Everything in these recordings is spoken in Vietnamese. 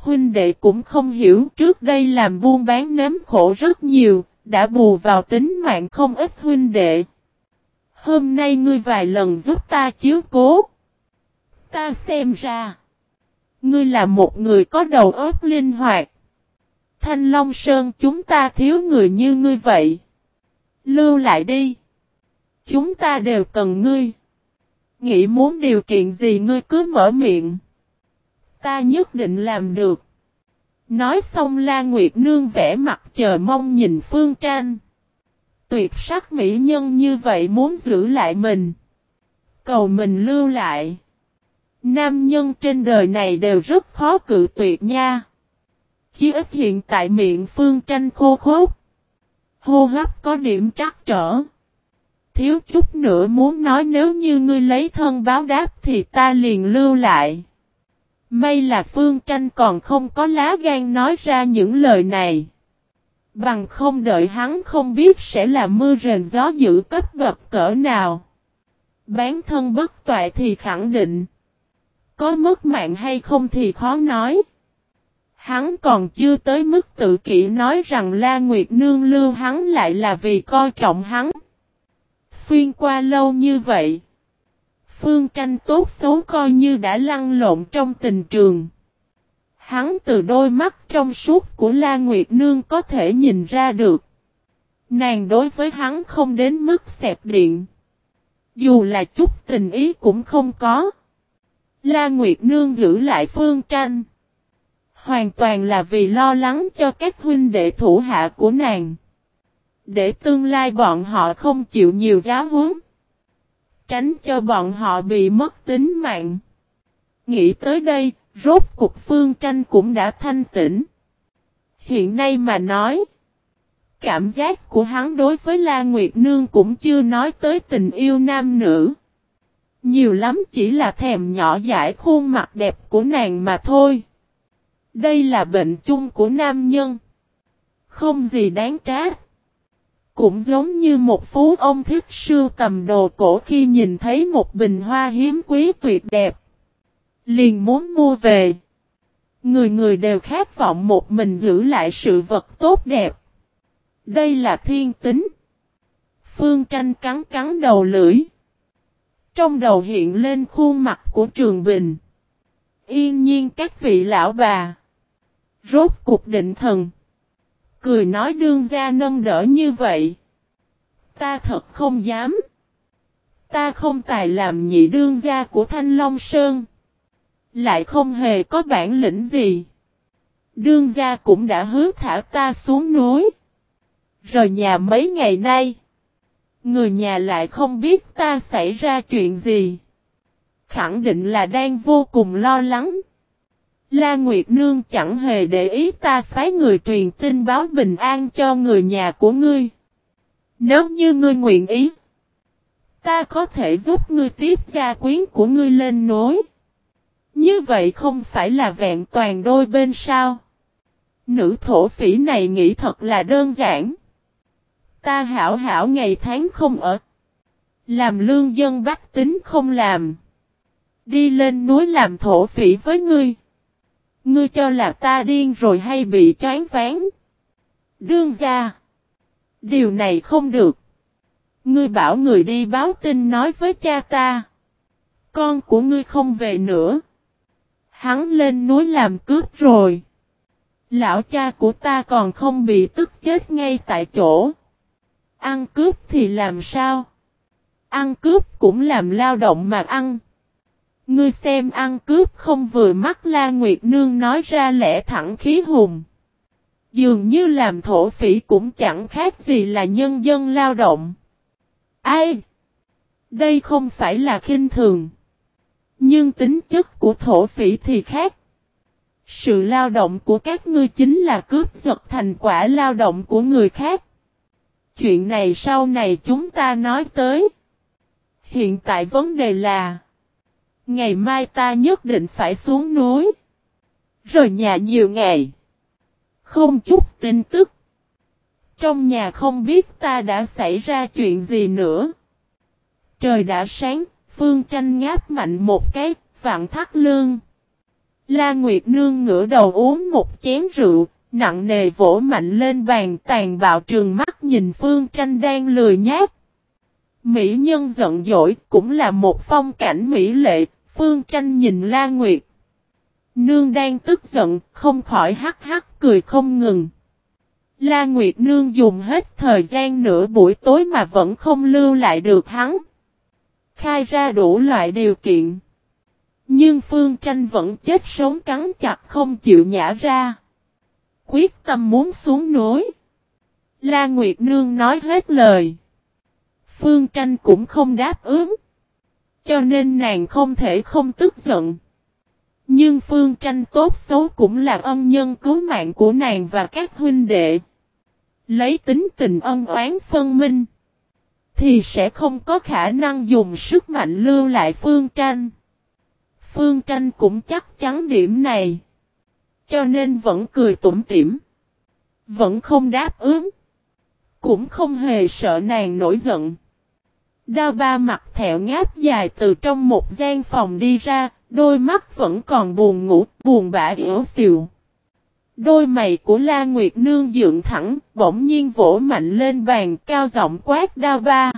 huynh đệ cũng không hiểu, trước đây làm buôn bán nếm khổ rất nhiều, đã bù vào tính mạng không ít huynh đệ. Hôm nay ngươi vài lần giúp ta chiếu cố. Ta xem ra, ngươi là một người có đầu óc linh hoạt. Thanh Long Sơn chúng ta thiếu người như ngươi vậy. Lưu lại đi. Chúng ta đều cần ngươi. Nghĩ muốn điều kiện gì ngươi cứ mở miệng. Ta nhất định làm được. Nói xong La Nguyệt Nương vẽ mặt chờ mong nhìn Phương Tranh. Tuyệt sắc mỹ nhân như vậy muốn giữ lại mình. Cầu mình lưu lại. Nam nhân trên đời này đều rất khó cự tuyệt nha. Chí ít hiện tại miệng Phương Tranh khô khốc. Hô hấp có điểm trắc trở. Thiếu chút nữa muốn nói nếu như ngươi lấy thân báo đáp thì ta liền lưu lại. May là Phương Tranh còn không có lá gan nói ra những lời này. Bằng không đợi hắn không biết sẽ là mưa rền gió dữ cấp bậc cỡ nào. Bán thân bất toại thì khẳng định. Có mất mạng hay không thì khó nói. Hắn còn chưa tới mức tự kỷ nói rằng La Nguyệt Nương lưu hắn lại là vì coi trọng hắn. Xuyên qua lâu như vậy. Phương Tranh tốt xấu coi như đã lăn lộn trong tình trường. Hắn từ đôi mắt trong suốt của La Nguyệt Nương có thể nhìn ra được. Nàng đối với hắn không đến mức xẹp điện. Dù là chút tình ý cũng không có. La Nguyệt Nương giữ lại Phương Tranh. Hoàn toàn là vì lo lắng cho các huynh đệ thủ hạ của nàng. Để tương lai bọn họ không chịu nhiều giáo huấn. Tránh cho bọn họ bị mất tính mạng. Nghĩ tới đây, rốt cục Phương Tranh cũng đã thanh tỉnh. Hiện nay mà nói, cảm giác của hắn đối với La Nguyệt Nương cũng chưa nói tới tình yêu nam nữ. Nhiều lắm chỉ là thèm nhỏ dãi khuôn mặt đẹp của nàng mà thôi. Đây là bệnh chung của nam nhân. Không gì đáng trách. Cũng giống như một phú ông thích sưu tầm đồ cổ khi nhìn thấy một bình hoa hiếm quý tuyệt đẹp. Liền muốn mua về. Người người đều khát vọng một mình giữ lại sự vật tốt đẹp. Đây là thiên tính. Phương Tranh cắn cắn đầu lưỡi. Trong đầu hiện lên khuôn mặt của Trường Bình. Yên nhiên các vị lão bà. Rốt cục định thần. Cười nói đương gia nâng đỡ như vậy. Ta thật không dám. Ta không tài làm nhị đương gia của Thanh Long Sơn. Lại không hề có bản lĩnh gì. Đương gia cũng đã hứa thả ta xuống núi. Rời nhà mấy ngày nay. Người nhà lại không biết ta xảy ra chuyện gì. Khẳng định là đang vô cùng lo lắng. La Nguyệt Nương chẳng hề để ý ta phái người truyền tin báo bình an cho người nhà của ngươi. Nếu như ngươi nguyện ý, ta có thể giúp ngươi tiếp gia quyến của ngươi lên núi. Như vậy không phải là vẹn toàn đôi bên sao? Nữ thổ phỉ này nghĩ thật là đơn giản. Ta hảo hảo ngày tháng không ở. Làm lương dân bách tính không làm. Đi lên núi làm thổ phỉ với ngươi. Ngươi cho là ta điên rồi hay bị choáng váng? Đương gia. Điều này không được. Ngươi bảo người đi báo tin nói với cha ta. Con của ngươi không về nữa. Hắn lên núi làm cướp rồi. Lão cha của ta còn không bị tức chết ngay tại chỗ. Ăn cướp thì làm sao? Ăn cướp cũng làm lao động mà ăn. Ngươi xem ăn cướp không vừa mắt La Nguyệt Nương nói ra lẽ thẳng khí hùng. Dường như làm thổ phỉ cũng chẳng khác gì là nhân dân lao động. Ai? Đây không phải là khinh thường. Nhưng tính chất của thổ phỉ thì khác. Sự lao động của các ngươi chính là cướp giật thành quả lao động của người khác. Chuyện này sau này chúng ta nói tới. Hiện tại vấn đề là ngày mai ta nhất định phải xuống núi. Rời nhà nhiều ngày. Không chút tin tức. Trong nhà không biết ta đã xảy ra chuyện gì nữa. Trời đã sáng, Phương Tranh ngáp mạnh một cái, vặn thắt lưng. La Nguyệt Nương ngửa đầu uống một chén rượu, nặng nề vỗ mạnh lên bàn, tàn bạo trừng mắt nhìn Phương Tranh đang lười nhác. Mỹ nhân giận dỗi cũng là một phong cảnh mỹ lệ, Phương Tranh nhìn La Nguyệt Nương đang tức giận, không khỏi hắc hắc cười không ngừng. La Nguyệt Nương dùng hết thời gian nửa buổi tối mà vẫn không lưu lại được hắn. Khai ra đủ loại điều kiện. Nhưng Phương Tranh vẫn chết sống cắn chặt không chịu nhả ra. Quyết tâm muốn xuống núi. La Nguyệt Nương nói hết lời. Phương Tranh cũng không đáp ứng. Cho nên nàng không thể không tức giận. Nhưng Phương Tranh tốt xấu cũng là ân nhân cứu mạng của nàng và các huynh đệ. Lấy tính tình ân oán phân minh. Thì sẽ không có khả năng dùng sức mạnh lưu lại Phương Tranh. Phương Tranh cũng chắc chắn điểm này. Cho nên vẫn cười tủm tỉm. Vẫn không đáp ứng. Cũng không hề sợ nàng nổi giận. Đao Ba mặt thẹo ngáp dài từ trong một gian phòng đi ra, đôi mắt vẫn còn buồn ngủ, buồn bã yếu xìu. Đôi mày của La Nguyệt Nương dựng thẳng, bỗng nhiên vỗ mạnh lên bàn, cao giọng quát Đao Ba.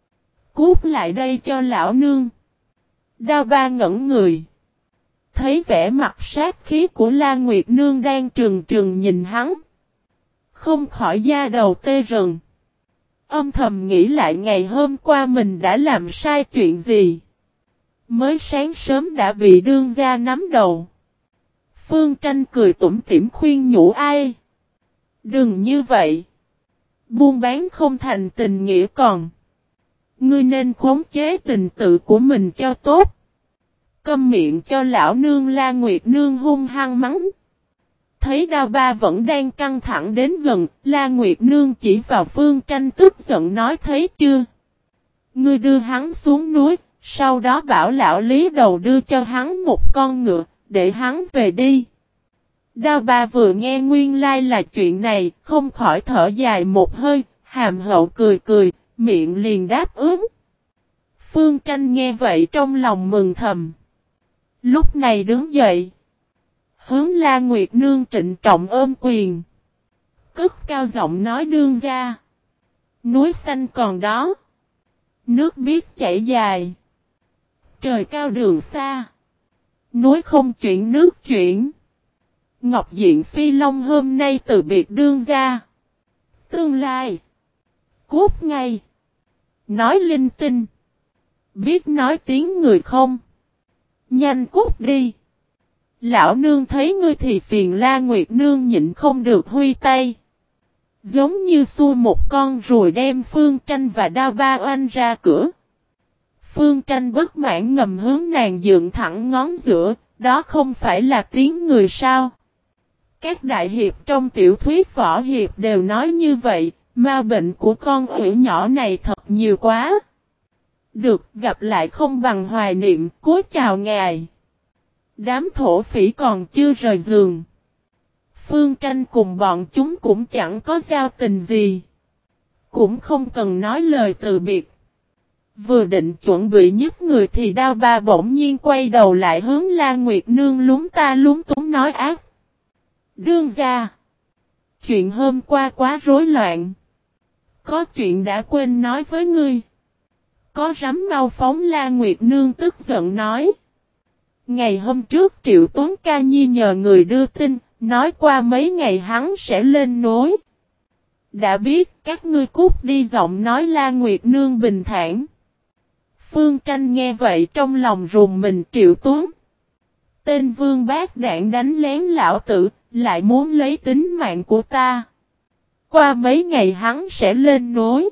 Cút lại đây cho lão nương. Đao Ba ngẩn người. Thấy vẻ mặt sát khí của La Nguyệt Nương đang trừng trừng nhìn hắn. Không khỏi da đầu tê rần. Âm thầm nghĩ lại ngày hôm qua mình đã làm sai chuyện gì. Mới sáng sớm đã bị đương gia nắm đầu. Phương Tranh cười tủm tỉm khuyên nhủ ai. Đừng như vậy. Buôn bán không thành tình nghĩa còn. Ngươi nên khống chế tình tự của mình cho tốt. Câm miệng cho lão nương. La Nguyệt Nương hung hăng mắng. Thấy Đao Ba vẫn đang căng thẳng đến gần, La Nguyệt Nương chỉ vào Phương Tranh tức giận nói thấy chưa. Ngươi đưa hắn xuống núi, sau đó bảo lão Lý Đầu đưa cho hắn một con ngựa, để hắn về đi. Đao Ba vừa nghe nguyên lai là chuyện này, không khỏi thở dài một hơi, hàm hậu cười cười, miệng liền đáp ứng. Phương Tranh nghe vậy trong lòng mừng thầm. Lúc này đứng dậy. Hướng La Nguyệt Nương trịnh trọng ôm quyền. Cất cao giọng nói đương gia. Núi xanh còn đó. Nước biết chảy dài. Trời cao đường xa. Núi không chuyển nước chuyển. Ngọc Diện Phi Long hôm nay từ biệt đương gia. Tương lai. Cút ngay. Nói linh tinh. Biết nói tiếng người không? Nhanh cút đi. Lão nương thấy ngươi thì phiền. La Nguyệt Nương nhịn không được huy tay. Giống như xua một con ruồi đem Phương Tranh và Đao Ba oanh ra cửa. Phương Tranh bất mãn ngầm hướng nàng dựng thẳng ngón giữa, đó không phải là tiếng người sao? Các đại hiệp trong tiểu thuyết võ hiệp đều nói như vậy, ma bệnh của con ủy nhỏ này thật nhiều quá. Được gặp lại không bằng hoài niệm, cúi chào ngài. Đám thổ phỉ còn chưa rời giường. Phương Tranh cùng bọn chúng cũng chẳng có giao tình gì. Cũng không cần nói lời từ biệt. Vừa định chuẩn bị nhấc người thì Đao Ba bỗng nhiên quay đầu lại hướng La Nguyệt Nương lúng ta lúng túng nói ác. Đương gia. Chuyện hôm qua quá rối loạn. Có chuyện đã quên nói với ngươi. Có rắm mau phóng. La Nguyệt Nương tức giận nói. Ngày hôm trước Triệu Tuấn Ca Nhi nhờ người đưa tin, nói qua mấy ngày hắn sẽ lên núi. Đã biết các ngươi cút đi. Giọng nói La Nguyệt Nương bình thản. Phương Tranh nghe vậy trong lòng rùng mình. Triệu Tuấn. Tên vương bát đảng đánh lén lão tử, lại muốn lấy tính mạng của ta. Qua mấy ngày hắn sẽ lên núi.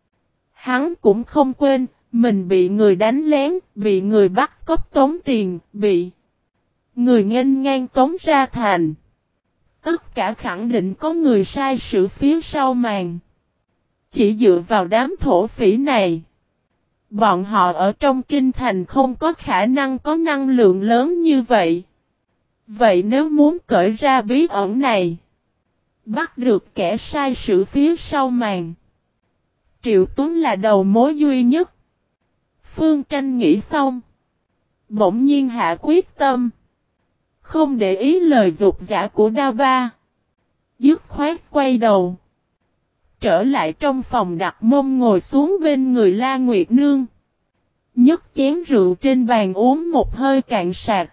Hắn cũng không quên. Mình bị người đánh lén, bị người bắt cóc tống tiền, bị người nghênh ngang tống ra thành. Tất cả khẳng định có người sai sự phía sau màn. Chỉ dựa vào đám thổ phỉ này. Bọn họ ở trong kinh thành không có khả năng có năng lượng lớn như vậy. Vậy nếu muốn cởi ra bí ẩn này, bắt được kẻ sai sự phía sau màn, Triệu Tuấn là đầu mối duy nhất. Phương Tranh nghĩ xong, bỗng nhiên hạ quyết tâm. Không để ý lời dục dã của Đao Ba. Dứt khoát quay đầu. Trở lại trong phòng đặt mông ngồi xuống bên người La Nguyệt Nương. Nhấc chén rượu trên bàn uống một hơi cạn sạch.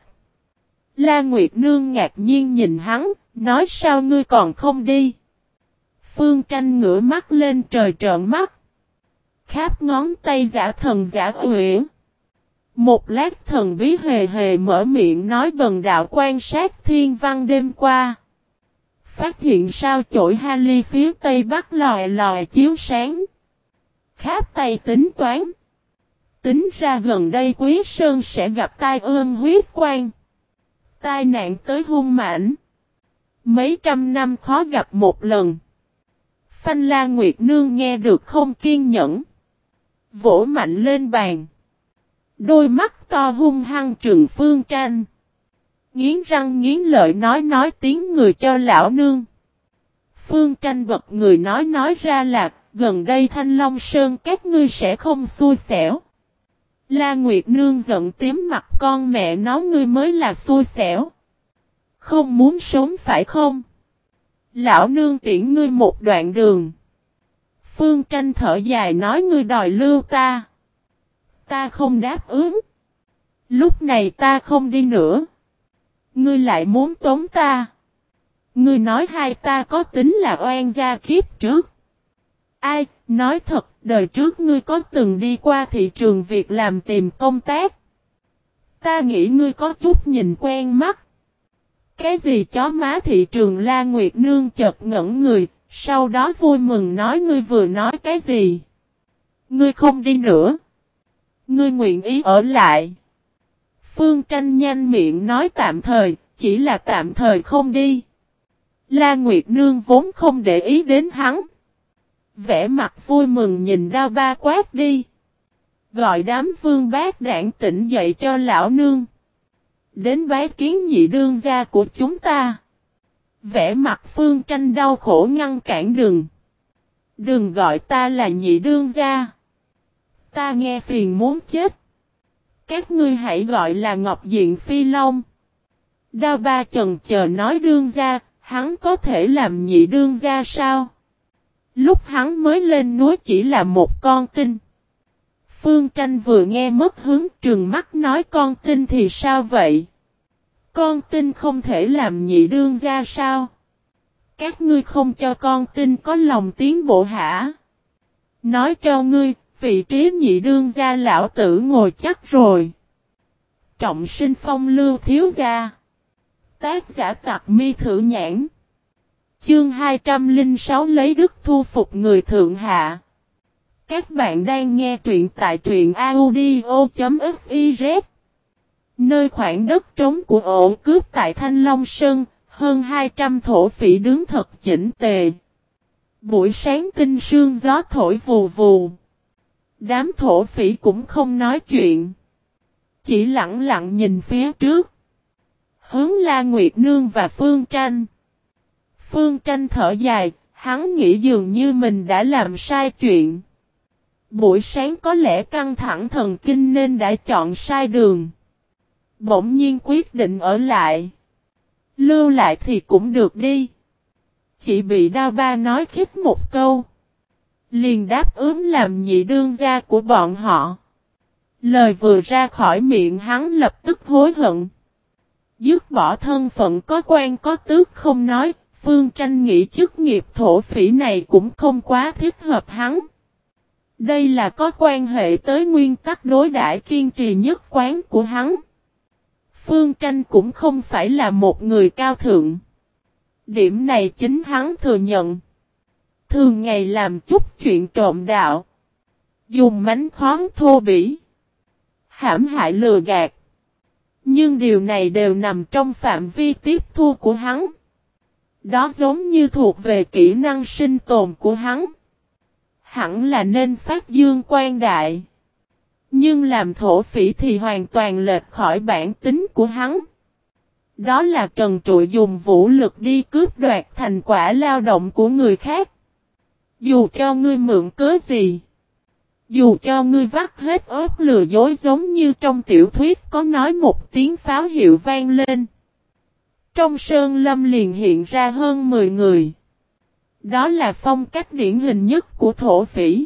La Nguyệt Nương ngạc nhiên nhìn hắn, nói sao ngươi còn không đi. Phương Tranh ngửa mắt lên trời trợn mắt. Kháp ngón tay giả thần giả uyển. Một lát thần bí hề hề mở miệng nói bần đạo quan sát thiên văn đêm qua. Phát hiện sao chổi Hali phía tây bắc lòi lòi chiếu sáng. Kháp tay tính toán. Tính ra gần đây Quý Sơn sẽ gặp tai ương huyết quang. Tai nạn tới hung mãnh. Mấy trăm năm khó gặp một lần. Phanh La Nguyệt Nương nghe được không kiên nhẫn. Vỗ mạnh lên bàn. Đôi mắt to hung hăng trừng Phương Tranh. Nghiến răng nghiến lợi nói tiếng người cho lão nương. Phương Tranh bật người nói ra là gần đây Thanh Long Sơn các ngươi sẽ không xui xẻo. La Nguyệt Nương giận tím mặt con mẹ nó ngươi mới là xui xẻo. Không muốn sống phải không? Lão nương tiễn ngươi một đoạn đường. Phương Tranh thở dài nói ngươi đòi lưu ta. Ta không đáp ứng. Lúc này ta không đi nữa. Ngươi lại muốn tống ta. Ngươi nói hai ta có tính là oan gia kiếp trước. Ai, nói thật, đời trước ngươi có từng đi qua thị trường việc làm tìm công tác. Ta nghĩ ngươi có chút nhìn quen mắt. Cái gì chó má thị trường La Nguyệt Nương chợt ngẩn người, sau đó vui mừng nói ngươi vừa nói cái gì. Ngươi không đi nữa. Ngươi nguyện ý ở lại. Phương Tranh nhanh miệng nói tạm thời, chỉ là tạm thời không đi. La Nguyệt Nương vốn không để ý đến hắn. Vẻ mặt vui mừng nhìn Đao Ba quát đi. Gọi đám vương bát đảng tỉnh dậy cho lão nương. Đến bái kiến nhị đương gia của chúng ta. Vẻ mặt Phương Tranh đau khổ ngăn cản đừng. Đừng gọi ta là nhị đương gia. Ta nghe phiền muốn chết. Các ngươi hãy gọi là Ngọc Diện Phi Long. Đao Ba chần chờ nói đương gia, hắn có thể làm nhị đương gia sao? Lúc hắn mới lên núi chỉ là một con tin. Phương Tranh vừa nghe mất hứng trừng mắt nói con tin thì sao vậy? Con tin không thể làm nhị đương gia sao? Các ngươi không cho con tin có lòng tiến bộ hả? Nói cho ngươi, vị trí nhị đương gia lão tử ngồi chắc rồi. Trọng sinh phong lưu thiếu gia. Tác giả Tặc Mi Thử Nhãn. Chương 206 lấy đức thu phục người thượng hạ. Các bạn đang nghe truyện tại truyện audio.fiz. Nơi khoảng đất trống của ổ cướp tại Thanh Long Sơn, hơn 200 thổ phỉ đứng thật chỉnh tề. Buổi sáng tinh sương gió thổi vù vù. Đám thổ phỉ cũng không nói chuyện. Chỉ lặng lặng nhìn phía trước. Hướng La Nguyệt Nương và Phương Tranh. Phương Tranh thở dài, hắn nghĩ dường như mình đã làm sai chuyện. Buổi sáng có lẽ căng thẳng thần kinh nên đã chọn sai đường. Bỗng nhiên quyết định ở lại. Lưu lại thì cũng được đi. Chỉ bị Đao Ba nói khích một câu. Liền đáp ứng làm nhị đương gia của bọn họ. Lời vừa ra khỏi miệng hắn lập tức hối hận. Dứt bỏ thân phận có quan có tước không nói, Phương Tranh nghĩ chức nghiệp thổ phỉ này cũng không quá thích hợp hắn. Đây là có quan hệ tới nguyên tắc đối đãi kiên trì nhất quán của hắn. Phương Tranh cũng không phải là một người cao thượng. Điểm này chính hắn thừa nhận. Thường ngày làm chút chuyện trộm đạo. Dùng mánh khóe thô bỉ. Hãm hại lừa gạt. Nhưng điều này đều nằm trong phạm vi tiếp thu của hắn. Đó giống như thuộc về kỹ năng sinh tồn của hắn. Hẳn là nên phát dương quang đại. Nhưng làm thổ phỉ thì hoàn toàn lệch khỏi bản tính của hắn. Đó là trần trụi dùng vũ lực đi cướp đoạt thành quả lao động của người khác. Dù cho ngươi mượn cớ gì. Dù cho ngươi vắt hết ớt lừa dối giống như trong tiểu thuyết có nói một tiếng pháo hiệu vang lên. Trong sơn lâm liền hiện ra hơn 10 người. Đó là phong cách điển hình nhất của thổ phỉ.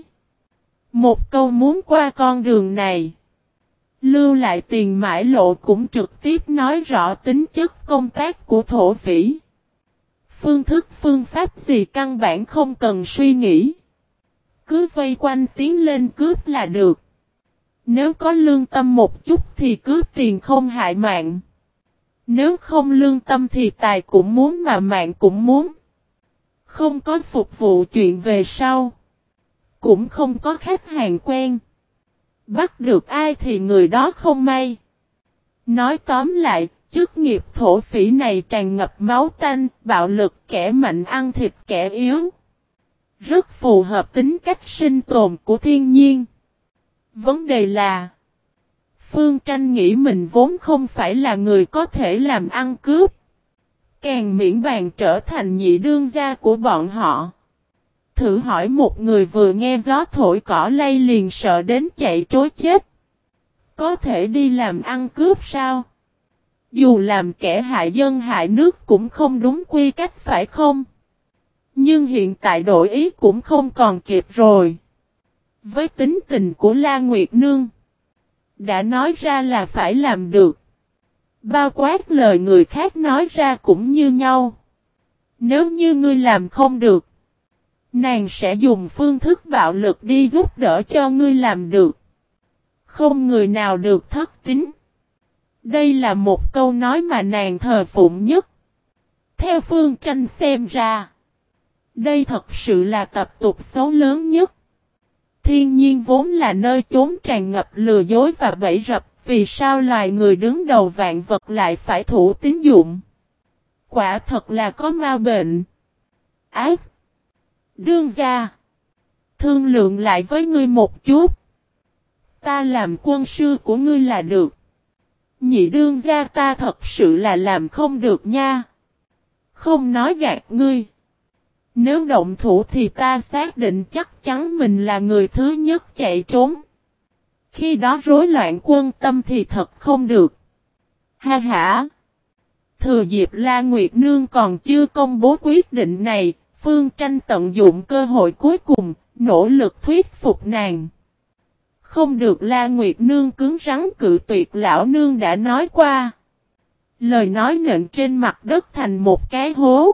Một câu muốn qua con đường này. Lưu lại tiền mãi lộ cũng trực tiếp nói rõ tính chất công tác của thổ phỉ. Phương thức phương pháp gì căn bản không cần suy nghĩ. Cứ vây quanh tiến lên cướp là được. Nếu có lương tâm một chút thì cướp tiền không hại mạng. Nếu không lương tâm thì tài cũng muốn mà mạng cũng muốn. Không có phục vụ chuyện về sau. Cũng không có khách hàng quen. Bắt được ai thì người đó không may. Nói tóm lại, chức nghiệp thổ phỉ này tràn ngập máu tanh, bạo lực, kẻ mạnh ăn thịt kẻ yếu. Rất phù hợp tính cách sinh tồn của thiên nhiên. Vấn đề là Phương Tranh nghĩ mình vốn không phải là người có thể làm ăn cướp. Càng miễn bàn trở thành nhị đương gia của bọn họ. Thử hỏi một người vừa nghe gió thổi cỏ lay liền sợ đến chạy trối chết. Có thể đi làm ăn cướp sao? Dù làm kẻ hại dân hại nước cũng không đúng quy cách phải không? Nhưng hiện tại đổi ý cũng không còn kịp rồi. Với tính tình của La Nguyệt Nương, đã nói ra là phải làm được. Bao quát lời người khác nói ra cũng như nhau. Nếu như ngươi làm không được, nàng sẽ dùng phương thức bạo lực đi giúp đỡ cho ngươi làm được. Không người nào được thất tín. Đây là một câu nói mà nàng thờ phụng nhất. Theo Phương Tranh xem ra, đây thật sự là tập tục xấu lớn nhất. Thiên nhiên vốn là nơi chốn tràn ngập lừa dối và bẫy rập, vì sao loài người đứng đầu vạn vật lại phải thủ tín dụng? Quả thật là có ma bệnh. Ác! Đương gia! Thương lượng lại với ngươi một chút. Ta làm quân sư của ngươi là được. Nhị đương gia ta thật sự là làm không được nha. Không nói gạt ngươi. Nếu động thủ thì ta xác định chắc chắn mình là người thứ nhất chạy trốn. Khi đó rối loạn quân tâm thì thật không được. Ha ha! Thừa dịp La Nguyệt Nương còn chưa công bố quyết định này, Phương Tranh tận dụng cơ hội cuối cùng, nỗ lực thuyết phục nàng. Không được, La Nguyệt Nương cứng rắn cự tuyệt, lão nương đã nói qua. Lời nói nện trên mặt đất thành một cái hố.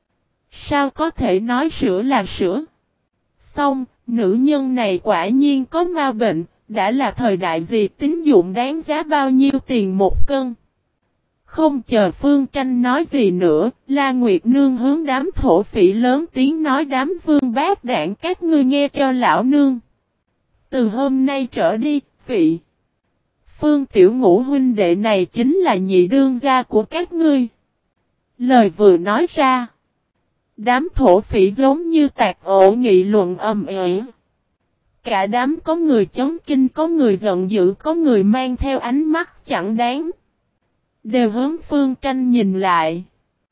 Sao có thể nói sữa là sữa? Xong, nữ nhân này quả nhiên có ma bệnh, đã là thời đại gì tín dụng đáng giá bao nhiêu tiền một cân. Không chờ Phương Tranh nói gì nữa, La Nguyệt Nương hướng đám thổ phỉ lớn tiếng nói: đám vương bát đảng các ngươi nghe cho lão nương. Từ hôm nay trở đi, vị Phương Tiểu Ngũ huynh đệ này chính là nhị đương gia của các ngươi. Lời vừa nói ra, đám thổ phỉ giống như tạc ổ nghị luận ầm ĩ. Cả đám có người chấn kinh, có người giận dữ, có người mang theo ánh mắt chẳng đáng. Đều hướng Phương Tranh nhìn lại.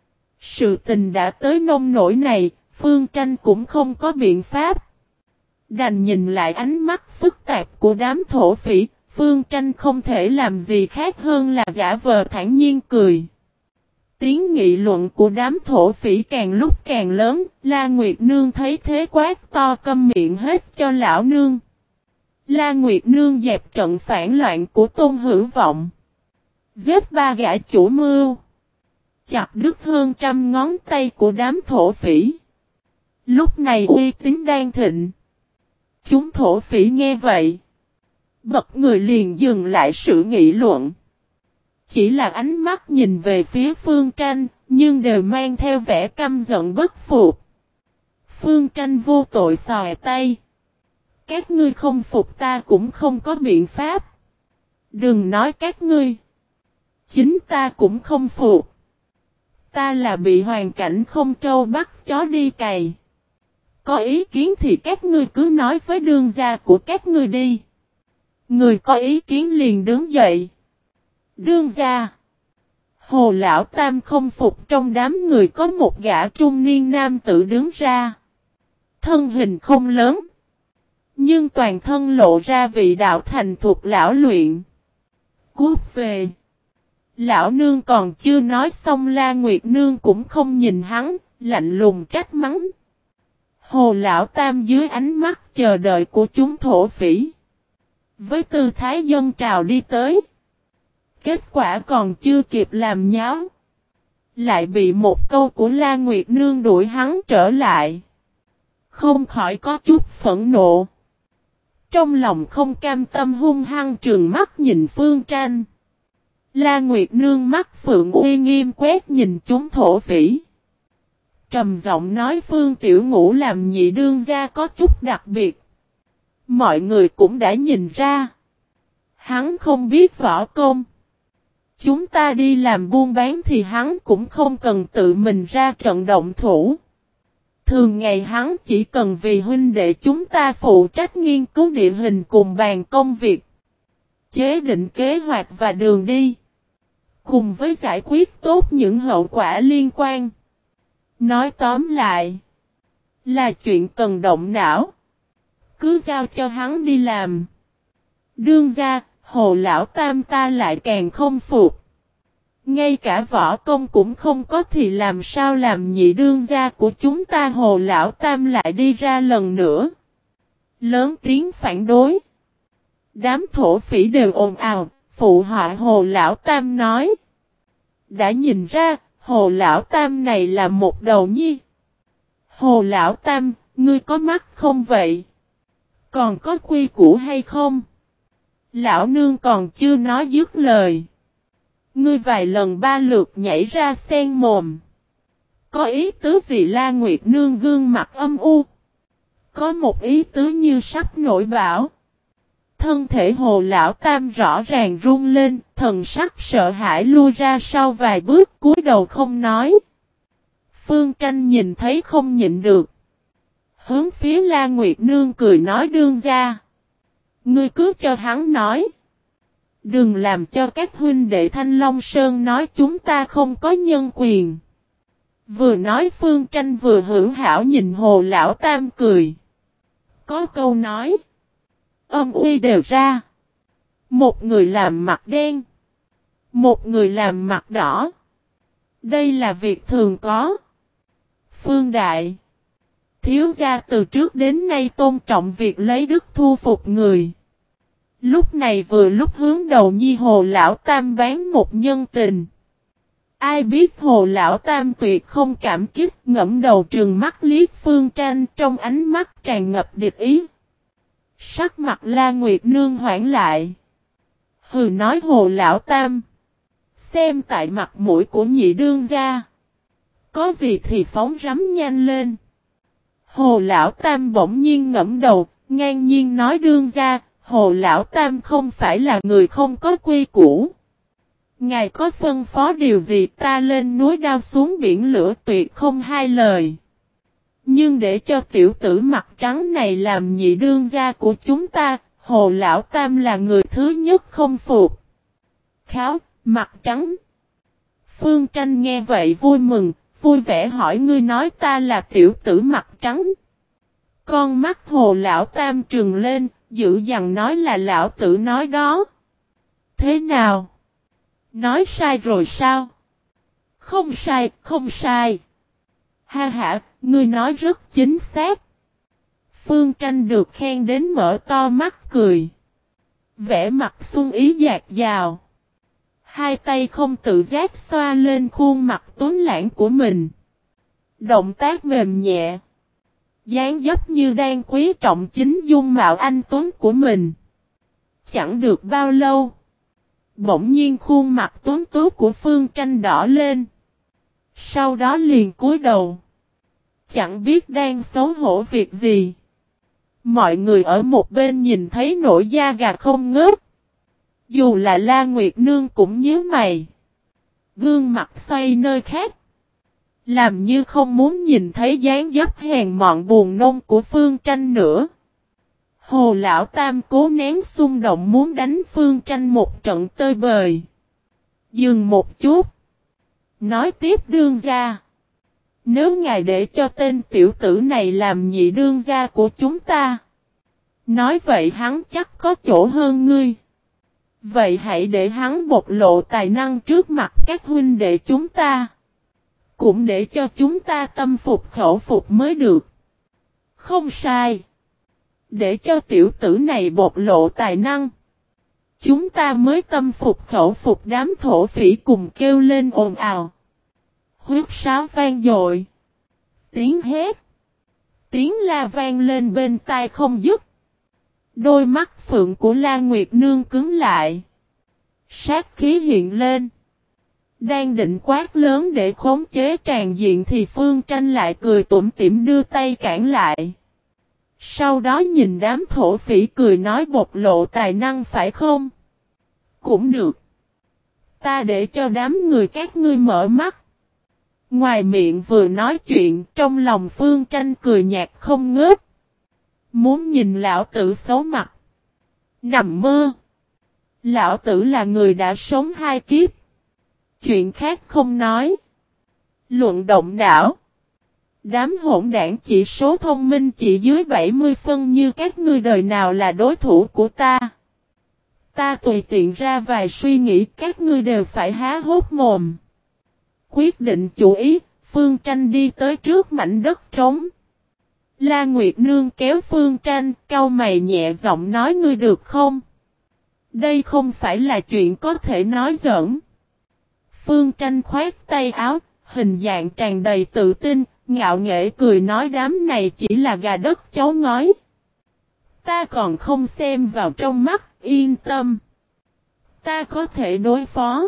Sự tình đã tới nông nỗi này, Phương Tranh cũng không có biện pháp. Đành nhìn lại ánh mắt phức tạp của đám thổ phỉ, Phương Tranh không thể làm gì khác hơn là giả vờ thản nhiên cười. Tiếng nghị luận của đám thổ phỉ càng lúc càng lớn, La Nguyệt Nương thấy thế quát to: câm miệng hết cho lão nương. La Nguyệt Nương dẹp trận phản loạn của Tôn Hữu Vọng. Giết 3 gã chủ mưu. Chặt đứt hơn 100 ngón tay của đám thổ phỉ. Lúc này uy tín đang thịnh. Chúng thổ phỉ nghe vậy, bật người liền dừng lại sự nghị luận. Chỉ là ánh mắt nhìn về phía Phương Tranh, nhưng đều mang theo vẻ căm giận bất phục. Phương Tranh vô tội xòe tay. Các ngươi không phục ta cũng không có biện pháp. Đừng nói các ngươi. Chính ta cũng không phục. Ta là bị hoàn cảnh không trâu bắt chó đi cày. Có ý kiến thì các ngươi cứ nói với đương gia của các ngươi đi. Người có ý kiến liền đứng dậy. Đương gia. Hồ Lão Tam không phục, trong đám người có một gã trung niên nam tử đứng ra. Thân hình không lớn, nhưng toàn thân lộ ra vị đạo thành thục lão luyện. Cút về. Lão nương còn chưa nói xong La Nguyệt nương cũng không nhìn hắn, lạnh lùng trách mắng. Hồ lão tam dưới ánh mắt chờ đợi của chúng thổ phỉ. Với tư thái dân trào đi tới. Kết quả còn chưa kịp làm nháo. Lại bị một câu của La Nguyệt nương đuổi hắn trở lại. Không khỏi có chút phẫn nộ. Trong lòng không cam tâm hung hăng trừng mắt nhìn Phương Tranh. La Nguyệt nương mắt phượng uy nghiêm quét nhìn chúng thổ phỉ. Trầm giọng nói Phương Tiểu Ngũ làm nhị đương gia có chút đặc biệt. Mọi người cũng đã nhìn ra. Hắn không biết võ công. Chúng ta đi làm buôn bán thì hắn cũng không cần tự mình ra trận động thủ. Thường ngày hắn chỉ cần vì huynh đệ chúng ta phụ trách nghiên cứu địa hình cùng bàn công việc. Chế định kế hoạch và đường đi. Cùng với giải quyết tốt những hậu quả liên quan. Nói tóm lại. Là chuyện cần động não. Cứ giao cho hắn đi làm. Đương gia, Hồ lão tam ta lại càng không phục. Ngay cả võ công cũng không có thì làm sao làm nhị đương gia của chúng ta Hồ lão tam lại đi ra lần nữa. Lớn tiếng phản đối. Đám thổ phỉ đều ồn ào, phụ họa Hồ lão tam nói. Đã nhìn ra, Hồ lão tam này là một đầu nhi. Hồ lão tam, ngươi có mắt không vậy? Còn có quy củ hay không? Lão nương còn chưa nói dứt lời. Ngươi vài lần ba lượt nhảy ra xen mồm. Có ý tứ gì La Nguyệt nương gương mặt âm u. Có một ý tứ như sắp nổi bão. Thân thể Hồ lão tam rõ ràng run lên, thần sắc sợ hãi lui ra sau vài bước cúi đầu không nói. Phương Tranh nhìn thấy không nhịn được. Hướng phía La Nguyệt nương cười nói đương gia. Ngươi cứ cho hắn nói. Đừng làm cho các huynh đệ Thanh Long Sơn nói chúng ta không có nhân quyền. Vừa nói Phương Tranh vừa hữu hảo nhìn Hồ lão tam cười. Có câu nói. Âm uy đều ra. Một người làm mặt đen. Một người làm mặt đỏ. Đây là việc thường có. Phương Đại. Thiếu gia từ trước đến nay tôn trọng việc lấy đức thu phục người. Lúc này vừa lúc hướng đầu nhi Hồ lão tam bán một nhân tình. Ai biết Hồ lão tam tuyệt không cảm kích, ngẫm đầu trừng mắt liếc Phương Tranh, trong ánh mắt tràn ngập địch ý. Sắc mặt La Nguyệt nương hoảng lại. Hừ nói Hồ lão tam. Xem tại mặt mũi của nhị đương gia. Có gì thì phóng rắm nhanh lên. Hồ lão tam bỗng nhiên ngẫm đầu, ngang nhiên nói đương gia. Hồ lão tam không phải là người không có quy củ. Ngài có phân phó điều gì ta lên núi đao xuống biển lửa tuyệt không hai lời. Nhưng để cho tiểu tử mặt trắng này làm nhị đương gia của chúng ta, Hồ lão tam là người thứ nhất không phục. Kháo, mặt trắng. Phương Tranh nghe vậy vui mừng, vui vẻ hỏi ngươi nói ta là tiểu tử mặt trắng. Con mắt Hồ lão tam trừng lên, dữ dằn nói là lão tử nói đó. Thế nào? Nói sai rồi sao? Không sai, không sai. Ha ha, ngươi nói rất chính xác. Phương Tranh được khen đến mở to mắt cười. Vẽ mặt xuân ý dạt dào. Hai tay không tự giác xoa lên khuôn mặt tuấn lãng của mình. Động tác mềm nhẹ. Dáng dấp như đang quý trọng chính dung mạo anh tuấn của mình. Chẳng được bao lâu. Bỗng nhiên khuôn mặt tuấn tú của Phương Tranh đỏ lên. Sau đó liền cúi đầu. Chẳng biết đang xấu hổ việc gì. Mọi người ở một bên nhìn thấy nổi da gà không ngớt. Dù là La Nguyệt nương cũng nhíu mày. Gương mặt xoay nơi khác. Làm như không muốn nhìn thấy dáng dấp hèn mọn buồn nôn của Phương Tranh nữa. Hồ lão tam cố nén xung động muốn đánh Phương Tranh một trận tơi bời. Dừng một chút. Nói tiếp đương gia. Nếu ngài để cho tên tiểu tử này làm nhị đương gia của chúng ta. Nói vậy hắn chắc có chỗ hơn ngươi. Vậy hãy để hắn bộc lộ tài năng trước mặt các huynh đệ chúng ta. Cũng để cho chúng ta tâm phục khẩu phục mới được. Không sai. Để cho tiểu tử này bộc lộ tài năng. Chúng ta mới tâm phục khẩu phục. Đám thổ phỉ cùng kêu lên ồn ào. Huyết sáo vang dội. Tiếng hét. Tiếng la vang lên bên tai không dứt. Đôi mắt phượng của La Nguyệt Nương cứng lại. Sát khí hiện lên. Đang định quát lớn để khống chế tràn diện thì Phương Tranh lại cười tủm tỉm đưa tay cản lại. Sau đó nhìn đám thổ phỉ cười nói bộc lộ tài năng phải không? Cũng được. Ta để cho đám người các ngươi mở mắt. Ngoài miệng vừa nói chuyện trong lòng Phương Tranh cười nhạt không ngớt. Muốn nhìn lão tử xấu mặt. Nằm mơ. Lão tử là người đã sống 2 kiếp. Chuyện khác không nói. Luận động não. Đám hỗn đảng chỉ số thông minh chỉ dưới 70 phân như các ngươi đời nào là đối thủ của ta. Ta tùy tiện ra vài suy nghĩ các ngươi đều phải há hốc mồm. Quyết định chủ ý, Phương Tranh đi tới trước mảnh đất trống. La Nguyệt Nương kéo Phương Tranh, cau mày nhẹ giọng nói ngươi được không? Đây không phải là chuyện có thể nói giỡn. Phương Tranh khoát tay áo, hình dạng tràn đầy tự tin, ngạo nghễ cười nói đám này chỉ là gà đất chó ngói. Ta còn không xem vào trong mắt, yên tâm. Ta có thể đối phó.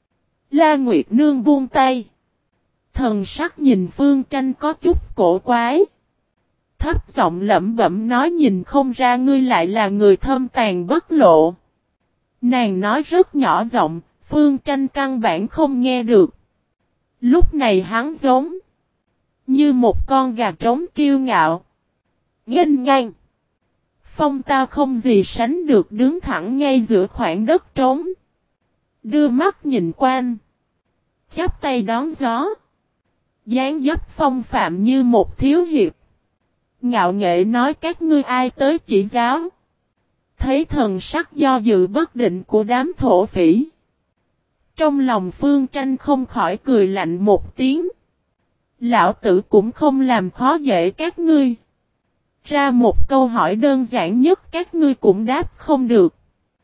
La Nguyệt Nương buông tay. Thần sắc nhìn Phương Tranh có chút cổ quái. Thấp giọng lẩm bẩm nói nhìn không ra ngươi lại là người thâm tàn bất lộ. Nàng nói rất nhỏ giọng, Phương Tranh căn bản không nghe được. Lúc này hắn giống như một con gà trống kiêu ngạo. Nghênh ngang. Phong tao không gì sánh được đứng thẳng ngay giữa khoảng đất trống. Đưa mắt nhìn quanh. Chắp tay đón gió. Dáng dấp phong phạm như một thiếu hiệp. Ngạo nghệ nói các ngươi ai tới chỉ giáo. Thấy thần sắc do dự bất định của đám thổ phỉ. Trong lòng Phương Tranh không khỏi cười lạnh một tiếng. Lão tử cũng không làm khó dễ các ngươi. Ra một câu hỏi đơn giản nhất các ngươi cũng đáp không được.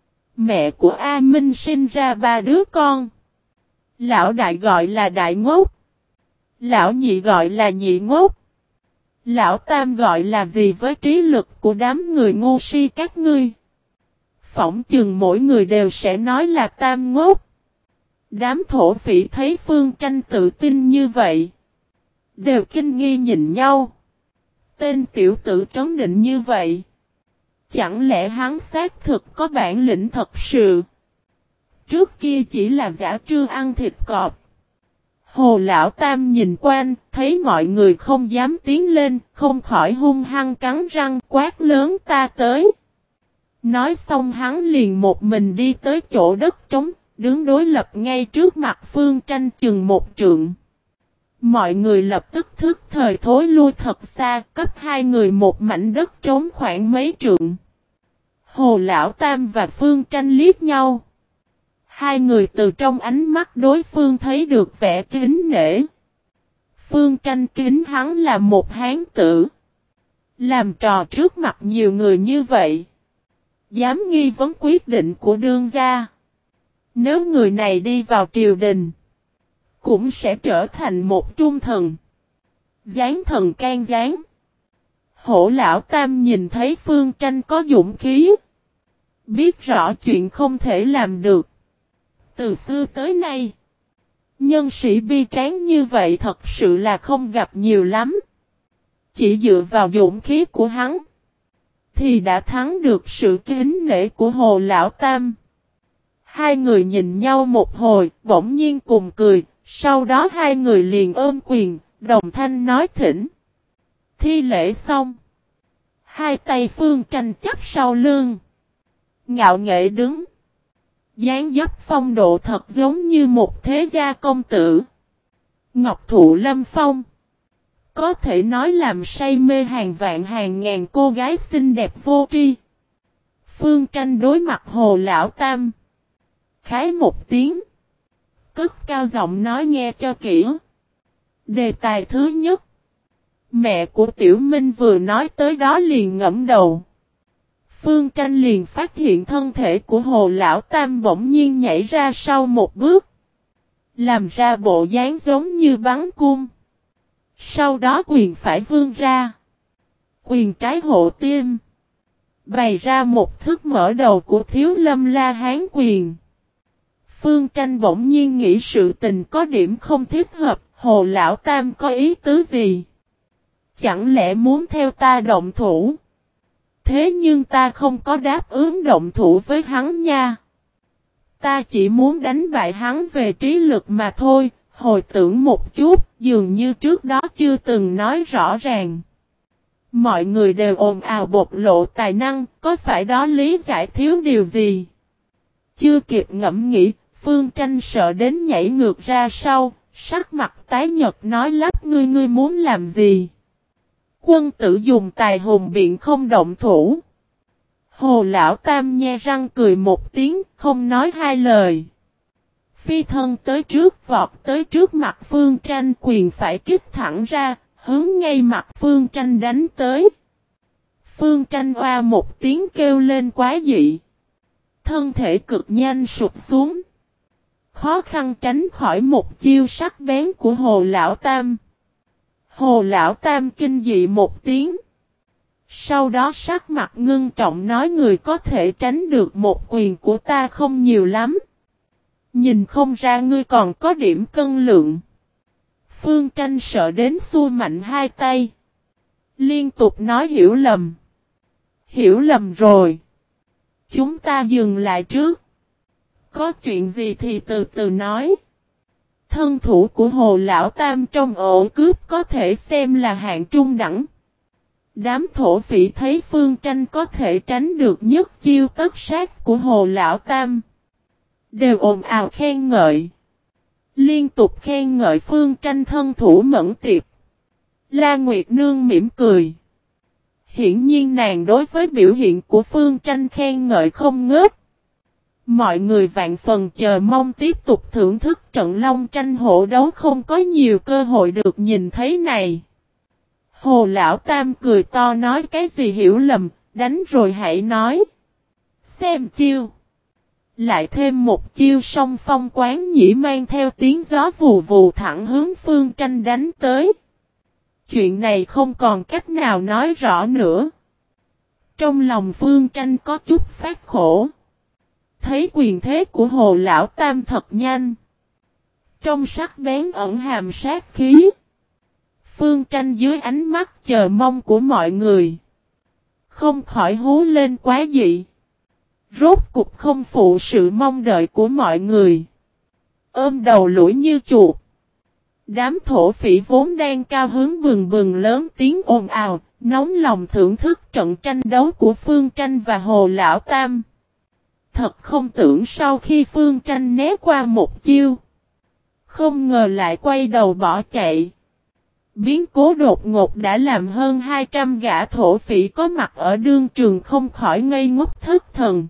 Mẹ của A Minh sinh ra 3 đứa con. Lão đại gọi là đại ngốc. Lão nhị gọi là nhị ngốc. Lão tam gọi là gì với trí lực của đám người ngu si các ngươi. Phỏng chừng mỗi người đều sẽ nói là tam ngốc. Đám thổ phỉ thấy Phương Tranh tự tin như vậy. Đều kinh nghi nhìn nhau. Tên tiểu tử trấn định như vậy. Chẳng lẽ hắn xác thực có bản lĩnh thật sự. Trước kia chỉ là giả trư ăn thịt cọp. Hồ Lão Tam nhìn quanh, thấy mọi người không dám tiến lên, không khỏi hung hăng cắn răng quát lớn ta tới. Nói xong hắn liền một mình đi tới chỗ đất trống, đứng đối lập ngay trước mặt Phương Tranh chừng 1 trượng. Mọi người lập tức thức thời thối lui thật xa, cấp 2 người một mảnh đất trống khoảng mấy trượng. Hồ Lão Tam và Phương Tranh liếc nhau. 2 người từ trong ánh mắt đối phương thấy được vẻ kính nể. Phương Tranh kính hắn là một hán tử. Làm trò trước mặt nhiều người như vậy. Dám nghi vấn quyết định của đương gia. Nếu người này đi vào triều đình. Cũng sẽ trở thành một trung thần. Giáng thần can giáng. Hổ Lão Tam nhìn thấy Phương Tranh có dũng khí. Biết rõ chuyện không thể làm được. Từ xưa tới nay. Nhân sĩ bi tráng như vậy thật sự là không gặp nhiều lắm. Chỉ dựa vào dũng khí của hắn. Thì đã thắng được sự kính nể của Hồ Lão Tam. 2 người nhìn nhau một hồi, bỗng nhiên cùng cười. Sau đó 2 người liền ôm quyền, đồng thanh nói thỉnh. Thi lễ xong. 2 tay Phương Tranh chắp sau lưng. Ngạo nghễ đứng. Dáng dấp phong độ thật giống như một thế gia công tử. Ngọc thụ lâm phong. Có thể nói làm say mê hàng vạn hàng ngàn cô gái xinh đẹp vô tri. Phương Tranh đối mặt Hồ Lão Tam. khái một tiếng. Cất cao giọng nói nghe cho kỹ. Đề tài thứ nhất. Mẹ của Tiểu Minh vừa nói tới đó liền ngẫm đầu. Phương Tranh liền phát hiện thân thể của Hồ Lão Tam bỗng nhiên nhảy ra sau một bước. Làm ra bộ dáng giống như bắn cung. Sau đó quyền phải vươn ra. Quyền trái hộ tim. Bày ra một thức mở đầu của Thiếu Lâm La Hán quyền. Phương Tranh bỗng nhiên nghĩ sự tình có điểm không thích hợp. Hồ Lão Tam có ý tứ gì? Chẳng lẽ muốn theo ta động thủ? Thế nhưng ta không có đáp ứng động thủ với hắn nha. Ta chỉ muốn đánh bại hắn về trí lực mà thôi. Hồi tưởng một chút, dường như trước đó chưa từng nói rõ ràng. Mọi người đều ồn ào bộc lộ tài năng, có phải đó lý giải thiếu điều gì? Chưa kịp ngẫm nghĩ, Phương Tranh sợ đến nhảy ngược ra sau, sắc mặt tái nhợt nói lắp ngươi muốn làm gì? Quân tử dùng tài hùng biện không động thủ. Hồ Lão Tam nhe răng cười một tiếng, không nói hai lời. Phi thân tới trước vọt tới trước mặt Phương Tranh quyền phải kích thẳng ra, hướng ngay mặt Phương Tranh đánh tới. Phương Tranh oa một tiếng kêu lên quá dị. Thân thể cực nhanh sụp xuống. Khó khăn tránh khỏi một chiêu sắc bén của Hồ Lão Tam. Hồ Lão Tam kinh dị một tiếng. Sau đó sắc mặt ngưng trọng nói người có thể tránh được một quyền của ta không nhiều lắm. Nhìn không ra ngươi còn có điểm cân lượng. Phương Tranh sợ đến xua mạnh hai tay. Liên tục nói hiểu lầm. Hiểu lầm rồi. Chúng ta dừng lại trước. Có chuyện gì thì từ từ nói. Thân thủ của Hồ Lão Tam trong ổ cướp có thể xem là hạng trung đẳng. Đám thổ phỉ thấy Phương Tranh có thể tránh được nhất chiêu tất sát của Hồ Lão Tam. Đều ồn ào khen ngợi. Liên tục khen ngợi Phương Tranh thân thủ mẫn tiệp. La Nguyệt Nương mỉm cười. Hiển nhiên nàng đối với biểu hiện của Phương Tranh khen ngợi không ngớt. Mọi người vạn phần chờ mong tiếp tục thưởng thức trận long tranh hổ đấu không có nhiều cơ hội được nhìn thấy này. Hồ Lão Tam cười to nói cái gì hiểu lầm, đánh rồi hãy nói. Xem chiêu. Lại thêm một chiêu song phong quán nhĩ mang theo tiếng gió vù vù thẳng hướng Phương Tranh đánh tới. Chuyện này không còn cách nào nói rõ nữa. Trong lòng Phương Tranh có chút phát khổ. Thấy quyền thế của Hồ Lão Tam thật nhanh. Trong sắc bén ẩn hàm sát khí. Phương Tranh dưới ánh mắt chờ mong của mọi người. Không khỏi hú lên quá dị. Rốt cục không phụ sự mong đợi của mọi người. Ôm đầu lũi như chuột. Đám thổ phỉ vốn đang cao hứng bừng bừng lớn tiếng ồn ào, nóng lòng thưởng thức trận tranh đấu của Phương Tranh và Hồ Lão Tam. Thật không tưởng sau khi Phương Tranh né qua một chiêu. Không ngờ lại quay đầu bỏ chạy. Biến cố đột ngột đã làm hơn 200 gã thổ phỉ có mặt ở đương trường không khỏi ngây ngốc thất thần.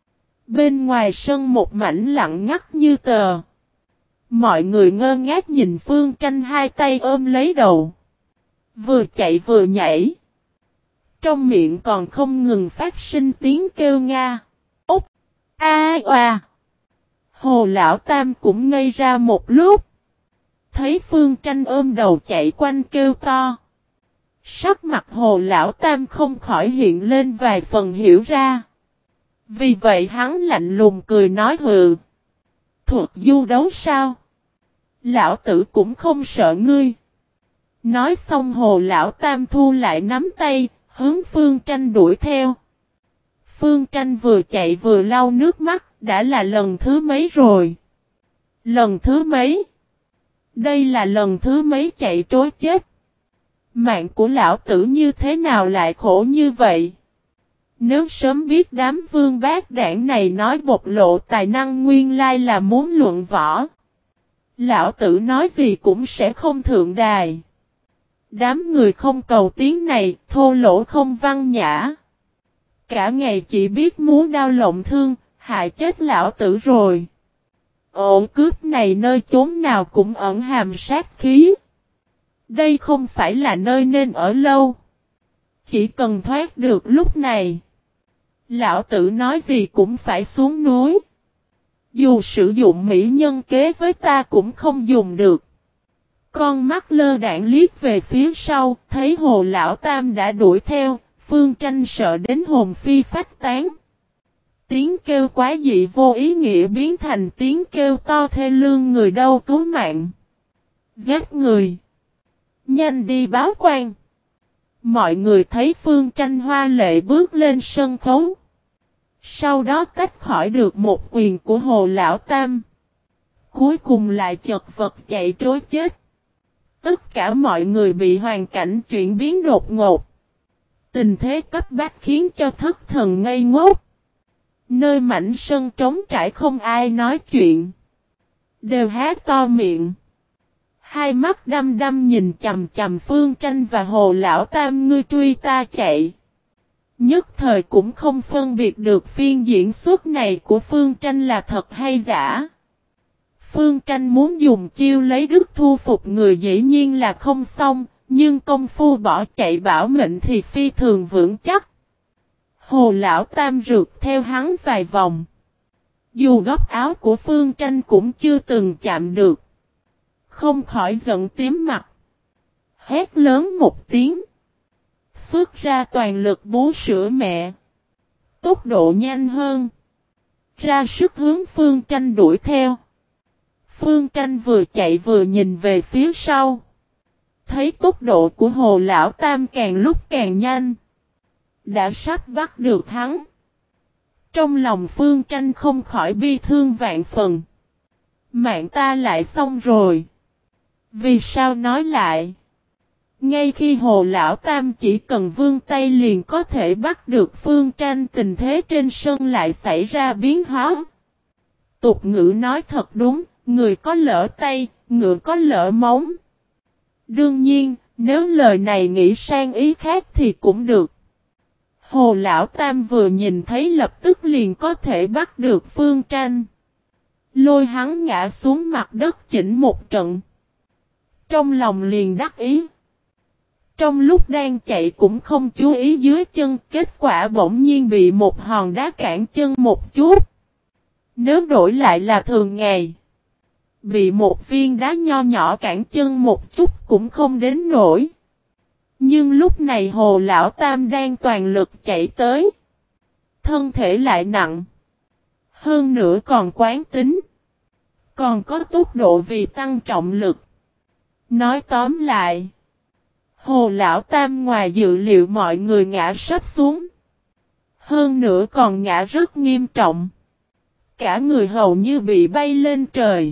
Bên ngoài sân một mảnh lặng ngắt như tờ. Mọi người ngơ ngác nhìn Phương Tranh hai tay ôm lấy đầu. Vừa chạy vừa nhảy. Trong miệng còn không ngừng phát sinh tiếng kêu nga. Úc! A oa! Hồ Lão Tam cũng ngây ra một lúc. Thấy Phương Tranh ôm đầu chạy quanh kêu to. Sắc mặt Hồ Lão Tam không khỏi hiện lên vài phần hiểu ra. Vì vậy hắn lạnh lùng cười nói hừ. Thuật du đấu sao? Lão tử cũng không sợ ngươi. Nói xong Hồ Lão Tam thu lại nắm tay, hướng Phương Tranh đuổi theo. Phương Tranh vừa chạy vừa lau nước mắt, đã là lần thứ mấy rồi? Lần thứ mấy? Đây là lần thứ mấy chạy trối chết? Mạng của lão tử như thế nào lại khổ như vậy? Nếu sớm biết đám vương bát đảng này nói bộc lộ tài năng nguyên lai là muốn luận võ. Lão tử nói gì cũng sẽ không thượng đài. Đám người không cầu tiếng này, thô lỗ không văn nhã. Cả ngày chỉ biết múa đao lộng thương, hại chết lão tử rồi. Ổ cướp này nơi chốn nào cũng ẩn hàm sát khí. Đây không phải là nơi nên ở lâu. Chỉ cần thoát được lúc này. Lão tử nói gì cũng phải xuống núi. Dù sử dụng mỹ nhân kế với ta cũng không dùng được. Con mắt lơ đãng liếc về phía sau, thấy Hồ Lão Tam đã đuổi theo, Phương Tranh sợ đến hồn phi phách tán. Tiếng kêu quá dị vô ý nghĩa biến thành tiếng kêu to thê lương người đâu cứu mạng. Giết người. Nhanh đi báo quan. Mọi người thấy Phương Tranh hoa lệ bước lên sân khấu. Sau đó tách khỏi được một quyền của Hồ Lão Tam. Cuối cùng lại chật vật chạy trối chết. Tất cả mọi người bị hoàn cảnh chuyển biến đột ngột. Tình thế cấp bách khiến cho thất thần ngây ngốc. Nơi mảnh sân trống trải không ai nói chuyện. Đều há to miệng. Hai mắt đăm đăm nhìn chằm chằm Phương Tranh và Hồ Lão Tam ngươi truy ta chạy. Nhất thời cũng không phân biệt được phiên diễn xuất này của Phương Tranh là thật hay giả. Phương Tranh muốn dùng chiêu lấy đức thu phục người dĩ nhiên là không xong, nhưng công phu bỏ chạy bảo mệnh thì phi thường vững chắc. Hồ Lão Tam rượt theo hắn vài vòng. Dù góc áo của Phương Tranh cũng chưa từng chạm được. Không khỏi giận tím mặt. Hét lớn một tiếng. Xuất ra toàn lực bú sữa mẹ. Tốc độ nhanh hơn. Ra sức hướng Phương Tranh đuổi theo. Phương Tranh vừa chạy vừa nhìn về phía sau. Thấy tốc độ của Hồ Lão Tam càng lúc càng nhanh. Đã sắp bắt được hắn. Trong lòng Phương Tranh không khỏi bi thương vạn phần. Mạng ta lại xong rồi. Vì sao nói lại? Ngay khi Hồ Lão Tam chỉ cần vươn tay liền có thể bắt được Phương Tranh, tình thế trên sân lại xảy ra biến hóa. Tục ngữ nói thật đúng, người có lỡ tay, ngựa có lỡ móng. Đương nhiên, nếu lời này nghĩ sang ý khác thì cũng được. Hồ Lão Tam vừa nhìn thấy lập tức liền có thể bắt được Phương Tranh. Lôi hắn ngã xuống mặt đất chỉnh một trận. Trong lòng liền đắc ý. Trong lúc đang chạy cũng không chú ý dưới chân, kết quả bỗng nhiên bị một hòn đá cản chân một chút. Nếu đổi lại là thường ngày, bị một viên đá nho nhỏ cản chân một chút cũng không đến nổi. Nhưng lúc này Hồ Lão Tam đang toàn lực chạy tới. Thân thể lại nặng. Hơn nữa còn quán tính. Còn có tốc độ vì tăng trọng lực. Nói tóm lại, Hồ Lão Tam ngoài dự liệu mọi người ngã sắp xuống. Hơn nữa còn ngã rất nghiêm trọng. Cả người hầu như bị bay lên trời.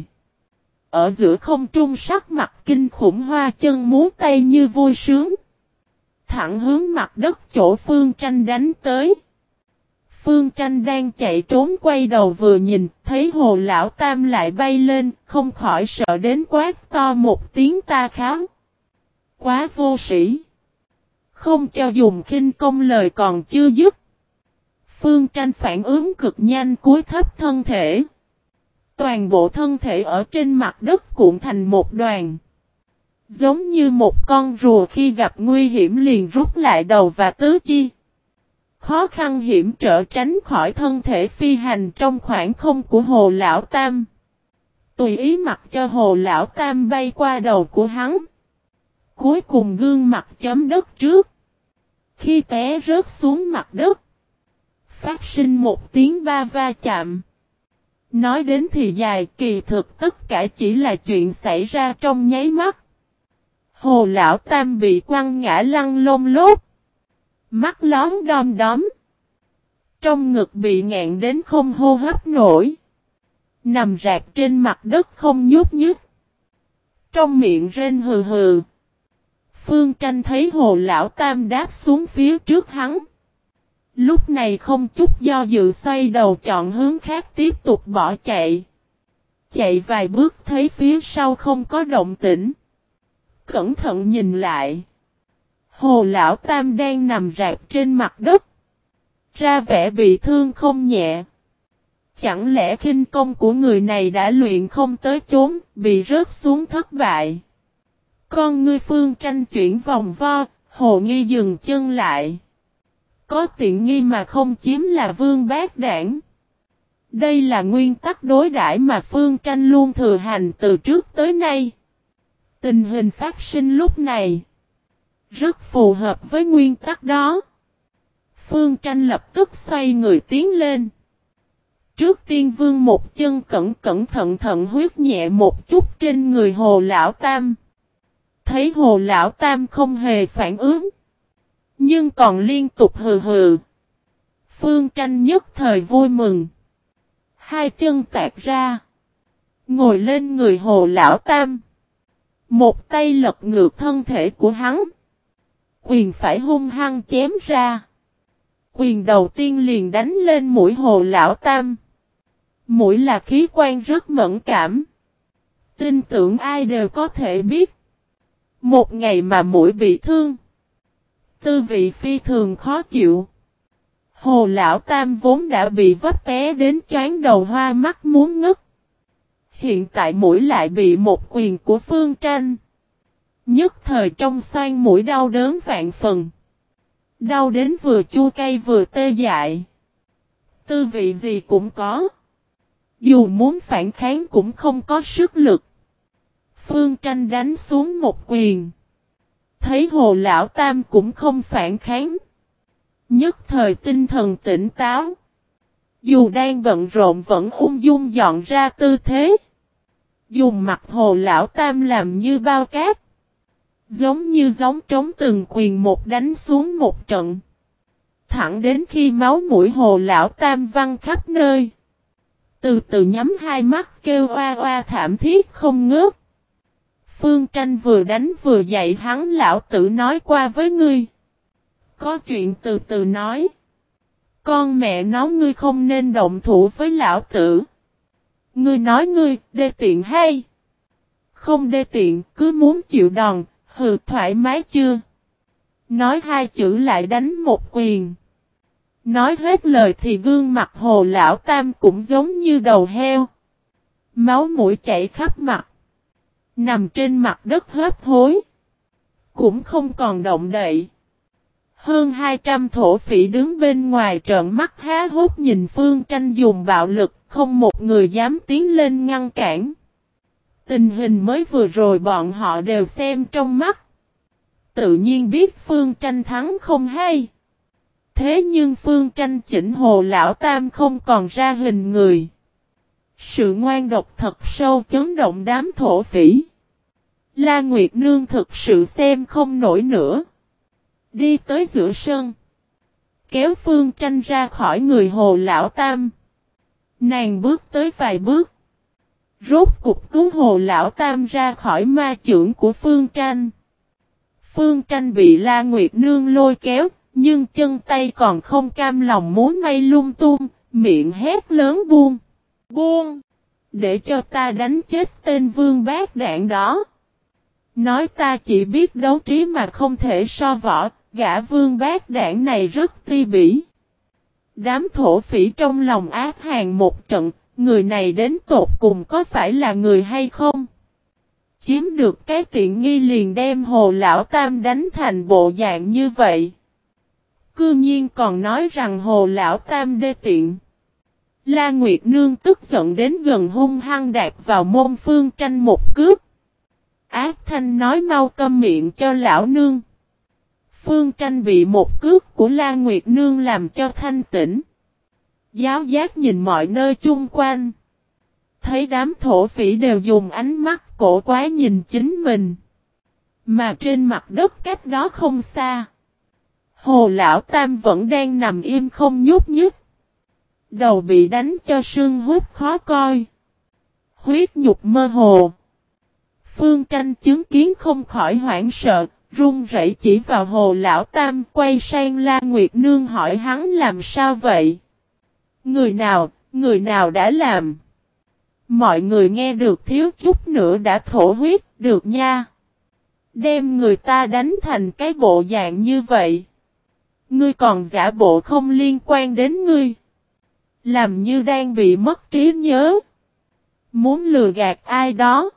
Ở giữa không trung sắc mặt kinh khủng hoa chân múa tay như vui sướng. Thẳng hướng mặt đất chỗ Phương Tranh đánh tới. Phương Tranh đang chạy trốn quay đầu vừa nhìn, thấy Hồ Lão Tam lại bay lên, không khỏi sợ đến quát to một tiếng ta kháo. Quá vô sĩ. Không cho dùng khinh công lời còn chưa dứt. Phương Tranh phản ứng cực nhanh cúi thấp thân thể. Toàn bộ thân thể ở trên mặt đất cuộn thành một đoàn. Giống như một con rùa khi gặp nguy hiểm liền rút lại đầu và tứ chi. Khó khăn hiểm trở tránh khỏi thân thể phi hành trong khoảng không của Hồ Lão Tam. Tùy ý mặc cho Hồ Lão Tam bay qua đầu của hắn. Cuối cùng gương mặt chấm đất trước. Khi té rớt xuống mặt đất, phát sinh một tiếng va va chạm. Nói đến thì dài, kỳ thực tất cả chỉ là chuyện xảy ra trong nháy mắt. Hồ Lão Tam bị quăng ngã lăn lông lốt. Mắt lón đom đóm. Trong ngực bị nghẹn đến không hô hấp nổi. Nằm rạp trên mặt đất không nhúc nhích. Trong miệng rên hừ hừ. Phương Tranh thấy Hồ Lão Tam đáp xuống phía trước hắn. Lúc này không chút do dự xoay đầu chọn hướng khác tiếp tục bỏ chạy. Chạy vài bước thấy phía sau không có động tĩnh. Cẩn thận nhìn lại. Hồ Lão Tam đang nằm rạp trên mặt đất. Ra vẻ bị thương không nhẹ. Chẳng lẽ khinh công của người này đã luyện không tới chốn, bị rớt xuống thất bại? Con ngươi Phương Tranh chuyển vòng vo, Hồ Nghi dừng chân lại. Có tiện nghi mà không chiếm là vương bát đảng. Đây là nguyên tắc đối đãi mà Phương Tranh luôn thừa hành từ trước tới nay. Tình hình phát sinh lúc này rất phù hợp với nguyên tắc đó. Phương Tranh lập tức xoay người tiến lên. Trước tiên vương một chân cẩn thận huyết nhẹ một chút trên người Hồ Lão Tam. Thấy Hồ Lão Tam không hề phản ứng, nhưng còn liên tục hừ hừ. Phương Tranh nhất thời vui mừng. Hai chân tạt ra, ngồi lên người Hồ Lão Tam. Một tay lật ngược thân thể của hắn. Quyền phải hung hăng chém ra. Quyền đầu tiên liền đánh lên mũi Hồ Lão Tam. Mũi là khí quan rất mẫn cảm. Tin tưởng ai đều có thể biết. Một ngày mà mũi bị thương, tư vị phi thường khó chịu. Hồ Lão Tam vốn đã bị vấp té đến choáng đầu hoa mắt muốn ngất. Hiện tại mũi lại bị một quyền của Phương Tranh. Nhất thời trong xoang mũi đau đớn vạn phần. Đau đến vừa chua cay vừa tê dại. Tư vị gì cũng có. Dù muốn phản kháng cũng không có sức lực. Phương Tranh đánh xuống một quyền. Thấy Hồ Lão Tam cũng không phản kháng. Nhất thời tinh thần tỉnh táo. Dù đang bận rộn vẫn ung dung dọn ra tư thế. Dùng mặt Hồ Lão Tam làm như bao cát. Giống trống từng quyền một đánh xuống một trận. Thẳng đến khi máu mũi Hồ Lão Tam văng khắp nơi. Từ từ nhắm hai mắt kêu oa oa thảm thiết không ngớt. Phương Tranh vừa đánh vừa dạy hắn: lão tử nói qua với ngươi. Có chuyện từ từ nói. Con mẹ nó ngươi không nên động thủ với lão tử. Ngươi nói ngươi đê tiện hay? Không đê tiện, cứ muốn chịu đòn, hừ thoải mái chưa? Nói hai chữ lại đánh một quyền. Nói hết lời thì gương mặt Hồ Lão Tam cũng giống như đầu heo. Máu mũi chảy khắp mặt. Nằm trên mặt đất hấp hối. Cũng không còn động đậy. Hơn 200 thổ phỉ đứng bên ngoài trợn mắt há hốt nhìn Phương Tranh dùng bạo lực, không một người dám tiến lên ngăn cản. Tình hình mới vừa rồi bọn họ đều xem trong mắt. Tự nhiên biết Phương Tranh thắng không hay. Thế nhưng Phương Tranh chỉnh Hồ Lão Tam không còn ra hình người. Sự ngoan độc thật sâu chấn động đám thổ phỉ. La Nguyệt Nương thực sự xem không nổi nữa. Đi tới giữa sân. Kéo Phương Tranh ra khỏi người Hồ Lão Tam. Nàng bước tới vài bước. Rốt cục cứu Hồ Lão Tam ra khỏi ma chưởng của Phương Tranh. Phương Tranh bị La Nguyệt Nương lôi kéo. Nhưng chân tay còn không cam lòng muốn may lung tung. Miệng hét lớn: buông! Buông! Để cho ta đánh chết tên vương bát đảng đó. Nói ta chỉ biết đấu trí mà không thể so võ. Gã vương bát đảng này rất ti bỉ. Đám thổ phỉ trong lòng ác hàn một trận. Người này đến tột cùng có phải là người hay không? Chiếm được cái tiện nghi liền đem Hồ Lão Tam đánh thành bộ dạng như vậy. Cư nhiên còn nói rằng Hồ Lão Tam đê tiện. La Nguyệt Nương tức giận đến gần hung hăng đạp vào mông Phương Tranh một cước. Ác thanh nói: mau câm miệng cho lão nương. Phương Tranh bị một cước của La Nguyệt Nương làm cho thanh tỉnh. Giáo giác nhìn mọi nơi chung quanh. Thấy đám thổ phỉ đều dùng ánh mắt cổ quái nhìn chính mình. Mà trên mặt đất cách đó không xa, Hồ Lão Tam vẫn đang nằm im không nhúc nhích. Đầu bị đánh cho sưng húp khó coi. Huyết nhục mơ hồ. Phương Tranh chứng kiến không khỏi hoảng sợ, run rẩy chỉ vào Hồ Lão Tam, quay sang La Nguyệt Nương hỏi hắn làm sao vậy? Người nào đã làm? Mọi người nghe được thiếu chút nữa đã thổ huyết, được nha. Đem người ta đánh thành cái bộ dạng như vậy. Ngươi còn giả bộ không liên quan đến ngươi. Làm như đang bị mất trí nhớ. Muốn lừa gạt ai đó.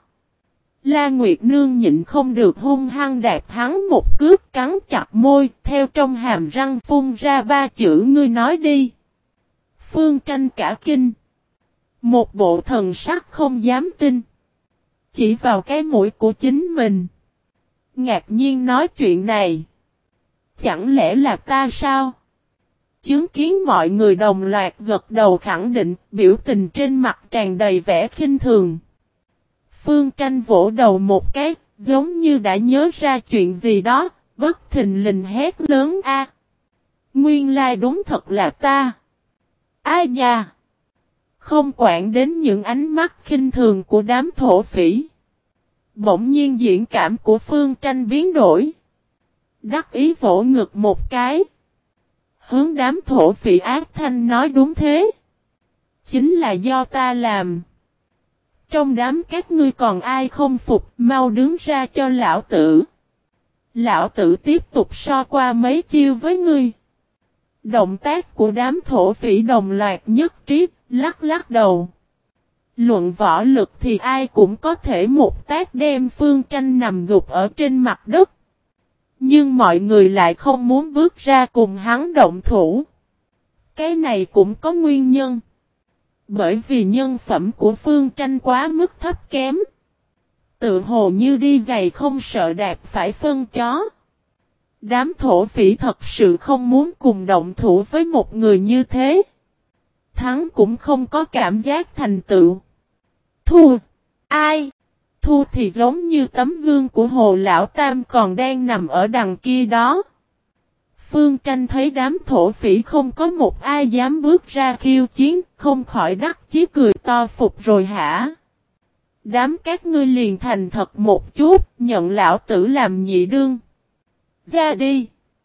La Nguyệt Nương nhịn không được hung hăng đạp hắn một cước, cắn chặt môi, theo trong hàm răng phun ra 3 chữ: ngươi nói đi. Phương Tranh cả kinh. Một bộ thần sắc không dám tin. Chỉ vào cái mũi của chính mình. Ngạc nhiên nói: chuyện này. Chẳng lẽ là ta sao? Chứng kiến mọi người đồng loạt gật đầu khẳng định, biểu tình trên mặt tràn đầy vẻ khinh thường. Phương Tranh vỗ đầu một cái, giống như đã nhớ ra chuyện gì đó, bất thình lình hét lớn: a! Nguyên lai đúng thật là ta! Ai nha! Không quản đến những ánh mắt khinh thường của đám thổ phỉ. Bỗng nhiên diễn cảm của Phương Tranh biến đổi. Đắc ý vỗ ngực một cái. Hướng đám thổ phỉ ác thanh nói: đúng thế. Chính là do ta làm. Trong đám các ngươi còn ai không phục, mau đứng ra cho lão tử. Lão tử tiếp tục so qua mấy chiêu với ngươi. Động tác của đám thổ phỉ đồng loạt nhất trí, lắc lắc đầu. Luận võ lực thì ai cũng có thể một tác đem Phương Tranh nằm gục ở trên mặt đất. Nhưng mọi người lại không muốn bước ra cùng hắn động thủ. Cái này cũng có nguyên nhân. Bởi vì nhân phẩm của Phương Tranh quá mức thấp kém. Tự hồ như đi giày không sợ đạp phải phân chó. Đám thổ phỉ thật sự không muốn cùng động thủ với một người như thế. Thắng cũng không có cảm giác thành tựu. Thua. Ai? Thua thì giống như tấm gương của Hồ Lão Tam còn đang nằm ở đằng kia đó. Phương Tranh thấy đám thổ phỉ không có một ai dám bước ra khiêu chiến, không khỏi đắc chí cười to: phục rồi hả? Đám các ngươi liền thành thật một chút, nhận lão tử làm nhị đương. Ra đi.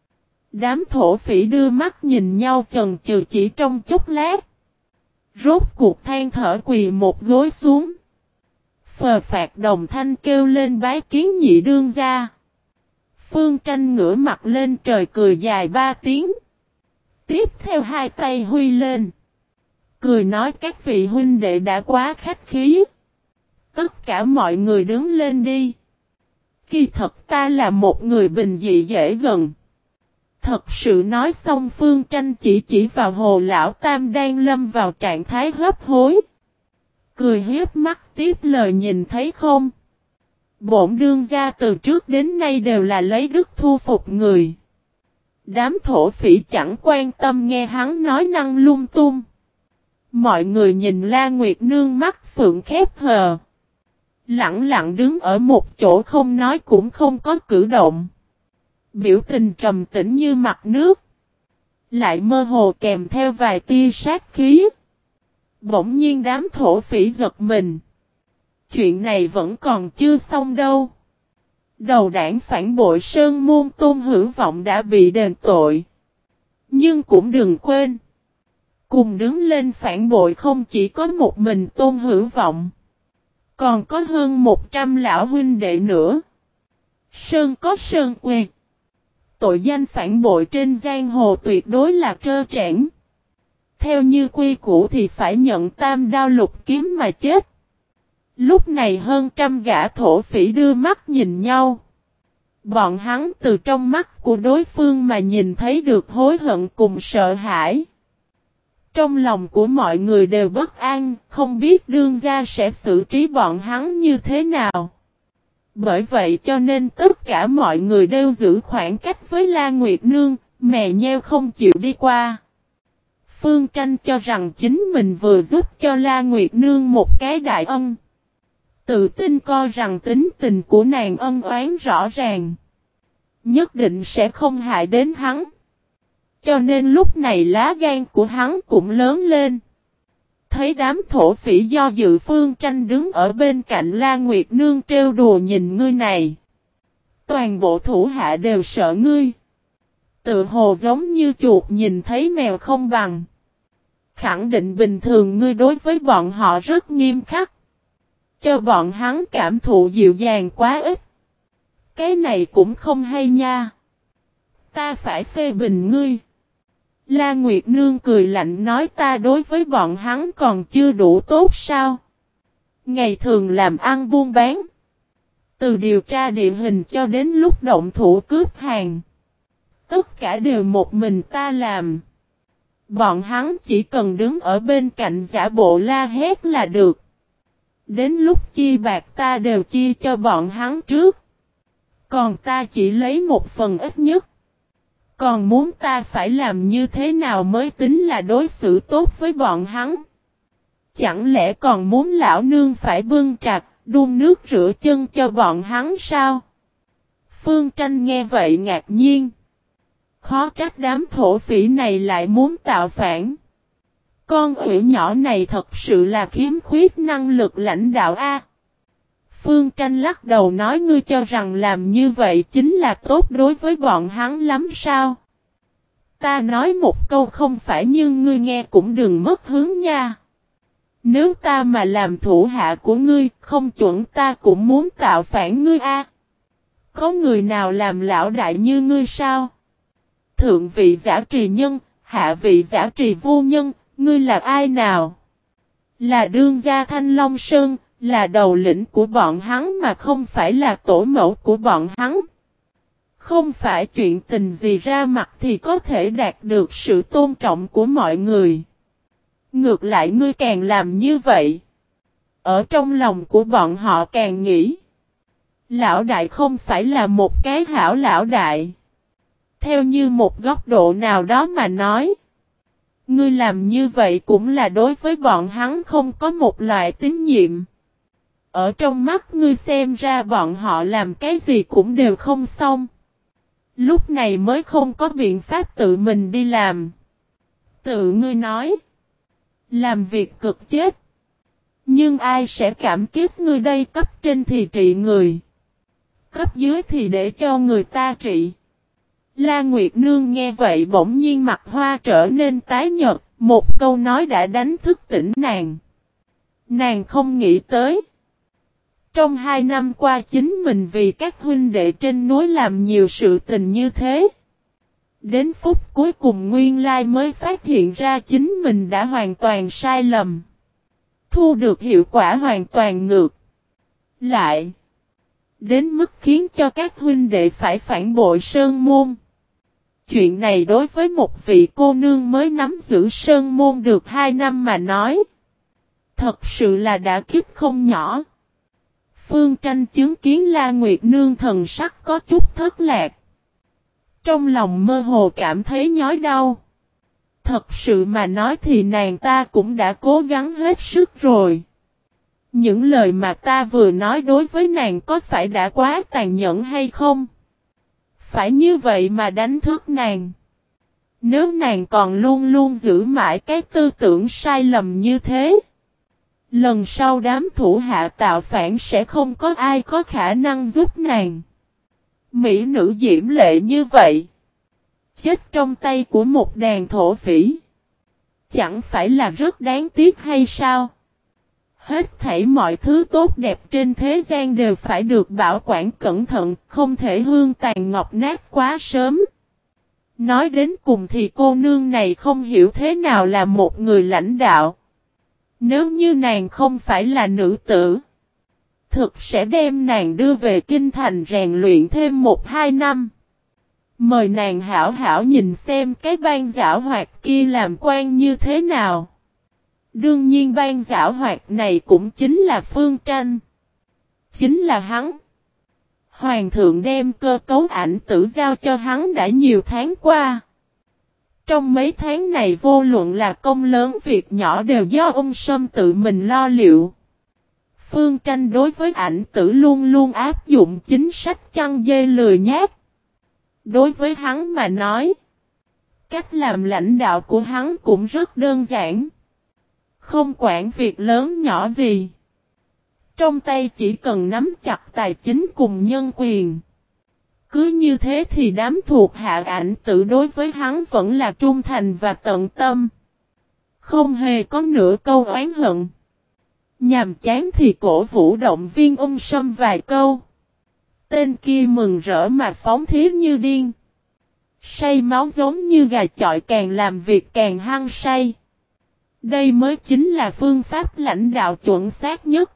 Đám thổ phỉ đưa mắt nhìn nhau chần chừ chỉ trong chốc lát. Rốt cuộc than thở quỳ một gối xuống. Phờ phạt đồng thanh kêu lên: bái kiến nhị đương gia. Phương Tranh ngửa mặt lên trời cười dài 3 tiếng. Tiếp theo hai tay huy lên. Cười nói: các vị huynh đệ đã quá khách khí. Tất cả mọi người đứng lên đi. Kỳ thật ta là một người bình dị dễ gần. Thật sự nói xong Phương Tranh chỉ vào Hồ Lão Tam đang lâm vào trạng thái hấp hối. Cười hiếp mắt tiếp lời: nhìn thấy không? Bổn đương gia từ trước đến nay đều là lấy đức thu phục người. Đám thổ phỉ chẳng quan tâm nghe hắn nói năng lung tung. Mọi người nhìn La Nguyệt Nương mắt phượng khép hờ. Lặng lặng đứng ở một chỗ không nói cũng không có cử động. Biểu tình trầm tĩnh như mặt nước. Lại mơ hồ kèm theo vài tia sát khí. Bỗng nhiên đám thổ phỉ giật mình. Chuyện này vẫn còn chưa xong đâu. Đầu đảng phản bội Sơn Môn Tôn Hữu Vọng đã bị đền tội. Nhưng cũng đừng quên. Cùng đứng lên phản bội không chỉ có một mình Tôn Hữu Vọng. Còn có hơn 100 lão huynh đệ nữa. Sơn có sơn quyệt. Tội danh phản bội trên giang hồ tuyệt đối là trơ trẽn. Theo như quy củ thì phải nhận tam đao lục kiếm mà chết. Lúc này hơn trăm gã thổ phỉ đưa mắt nhìn nhau. Bọn hắn từ trong mắt của đối phương mà nhìn thấy được hối hận cùng sợ hãi. Trong lòng của mọi người đều bất an, không biết đương gia sẽ xử trí bọn hắn như thế nào. Bởi vậy cho nên tất cả mọi người đều giữ khoảng cách với La Nguyệt Nương, mè nheo không chịu đi qua. Phương Tranh cho rằng chính mình vừa giúp cho La Nguyệt Nương một cái đại ân. Tự tin coi rằng tính tình của nàng ân oán rõ ràng. Nhất định sẽ không hại đến hắn. Cho nên lúc này lá gan của hắn cũng lớn lên. Thấy đám thổ phỉ do dự Phương Tranh đứng ở bên cạnh La Nguyệt Nương trêu đùa: nhìn ngươi này. Toàn bộ thủ hạ đều sợ ngươi. Tự hồ giống như chuột nhìn thấy mèo không bằng. Khẳng định bình thường ngươi đối với bọn họ rất nghiêm khắc. Cho bọn hắn cảm thụ dịu dàng quá ít. Cái này cũng không hay nha. Ta phải phê bình ngươi. La Nguyệt Nương cười lạnh nói ta đối với bọn hắn còn chưa đủ tốt sao? Ngày thường làm ăn buôn bán. Từ điều tra địa hình cho đến lúc động thủ cướp hàng. Tất cả đều một mình ta làm. Bọn hắn chỉ cần đứng ở bên cạnh giả bộ la hét là được. Đến lúc chia bạc ta đều chia cho bọn hắn trước. Còn ta chỉ lấy một phần ít nhất. Còn muốn ta phải làm như thế nào mới tính là đối xử tốt với bọn hắn? Chẳng lẽ còn muốn lão nương phải bưng trạc, đun nước rửa chân cho bọn hắn sao? Phương Tranh nghe vậy ngạc nhiên. Khó trách đám thổ phỉ này lại muốn tạo phản. Con ủy nhỏ này thật sự là khiếm khuyết năng lực lãnh đạo a. Phương Tranh lắc đầu nói ngươi cho rằng làm như vậy chính là tốt đối với bọn hắn lắm sao? Ta nói một câu không phải nhưng ngươi nghe cũng đừng mất hướng nha. Nếu ta mà làm thủ hạ của ngươi, không chuẩn ta cũng muốn tạo phản ngươi a. Có người nào làm lão đại như ngươi sao? Thượng vị giả trì nhân, hạ vị giả trì vô nhân, ngươi là ai nào? Là đương gia Thanh Long Sơn, là đầu lĩnh của bọn hắn mà không phải là tổ mẫu của bọn hắn. Không phải chuyện tình gì ra mặt thì có thể đạt được sự tôn trọng của mọi người. Ngược lại ngươi càng làm như vậy. Ở trong lòng của bọn họ càng nghĩ. Lão đại không phải là một cái hảo lão đại. Theo như một góc độ nào đó mà nói. Ngươi làm như vậy cũng là đối với bọn hắn không có một loại tín nhiệm. Ở trong mắt ngươi xem ra bọn họ làm cái gì cũng đều không xong. Lúc này mới không có biện pháp tự mình đi làm. Tự ngươi nói. Làm việc cực chết. Nhưng ai sẽ cảm kích ngươi đây cấp trên thì trị người. Cấp dưới thì để cho người ta trị. La Nguyệt Nương nghe vậy bỗng nhiên mặt hoa trở nên tái nhợt. Một câu nói đã đánh thức tỉnh nàng. Nàng không nghĩ tới. Trong 2 năm qua chính mình vì các huynh đệ trên núi làm nhiều sự tình như thế. Đến phút cuối cùng nguyên lai mới phát hiện ra chính mình đã hoàn toàn sai lầm. Thu được hiệu quả hoàn toàn ngược. Lại. Đến mức khiến cho các huynh đệ phải phản bội Sơn Môn. Chuyện này đối với một vị cô nương mới nắm giữ Sơn Môn được 2 năm mà nói. Thật sự là đã kích không nhỏ. Phương Tranh chứng kiến La Nguyệt Nương thần sắc có chút thất lạc. Trong lòng mơ hồ cảm thấy nhói đau. Thật sự mà nói thì nàng ta cũng đã cố gắng hết sức rồi. Những lời mà ta vừa nói đối với nàng có phải đã quá tàn nhẫn hay không? Phải như vậy mà đánh thức nàng. Nếu nàng còn luôn luôn giữ mãi cái tư tưởng sai lầm như thế. Lần sau đám thủ hạ tạo phản sẽ không có ai có khả năng giúp nàng. Mỹ nữ diễm lệ như vậy. Chết trong tay của một đàn thổ phỉ. Chẳng phải là rất đáng tiếc hay sao? Hết thảy mọi thứ tốt đẹp trên thế gian đều phải được bảo quản cẩn thận, không thể hương tàn ngọc nát quá sớm. Nói đến cùng thì cô nương này không hiểu thế nào là một người lãnh đạo. Nếu như nàng không phải là nữ tử, thực sẽ đem nàng đưa về kinh thành rèn luyện thêm 1-2 năm. Mời nàng hảo hảo nhìn xem cái ban giảo hoạt kia làm quan như thế nào. Đương nhiên ban giảo hoạt này cũng chính là Phương Tranh. Chính là hắn. Hoàng thượng đem cơ cấu ảnh tử giao cho hắn đã nhiều tháng qua. Trong mấy tháng này vô luận là công lớn việc nhỏ đều do ông Sâm tự mình lo liệu. Phương Tranh đối với ảnh tử luôn luôn áp dụng chính sách chăn dê lười nhác. Đối với hắn mà nói, cách làm lãnh đạo của hắn cũng rất đơn giản. Không quản việc lớn nhỏ gì. Trong tay chỉ cần nắm chặt tài chính cùng nhân quyền. Cứ như thế thì đám thuộc hạ ảnh tử đối với hắn vẫn là trung thành và tận tâm. Không hề có nửa câu oán hận. Nhàm chán thì cổ vũ động viên ông Sâm vài câu. Tên kia mừng rỡ mà phóng thí như điên. Say máu giống như gà chọi càng làm việc càng hăng say. Đây mới chính là phương pháp lãnh đạo chuẩn xác nhất.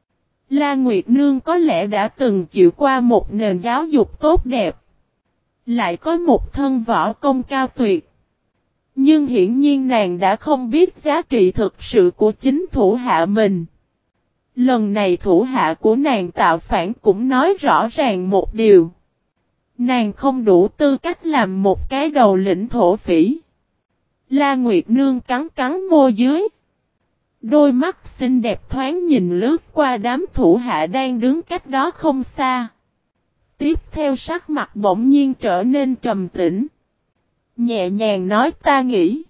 La Nguyệt Nương có lẽ đã từng chịu qua một nền giáo dục tốt đẹp. Lại có một thân võ công cao tuyệt. Nhưng hiển nhiên nàng đã không biết giá trị thực sự của chính thủ hạ mình. Lần này thủ hạ của nàng tạo phản cũng nói rõ ràng một điều. Nàng không đủ tư cách làm một cái đầu lĩnh thổ phỉ. La Nguyệt Nương cắn cắn môi dưới. Đôi mắt xinh đẹp thoáng nhìn lướt qua đám thủ hạ đang đứng cách đó không xa. Tiếp theo sắc mặt bỗng nhiên trở nên trầm tĩnh. Nhẹ nhàng nói ta nghĩ.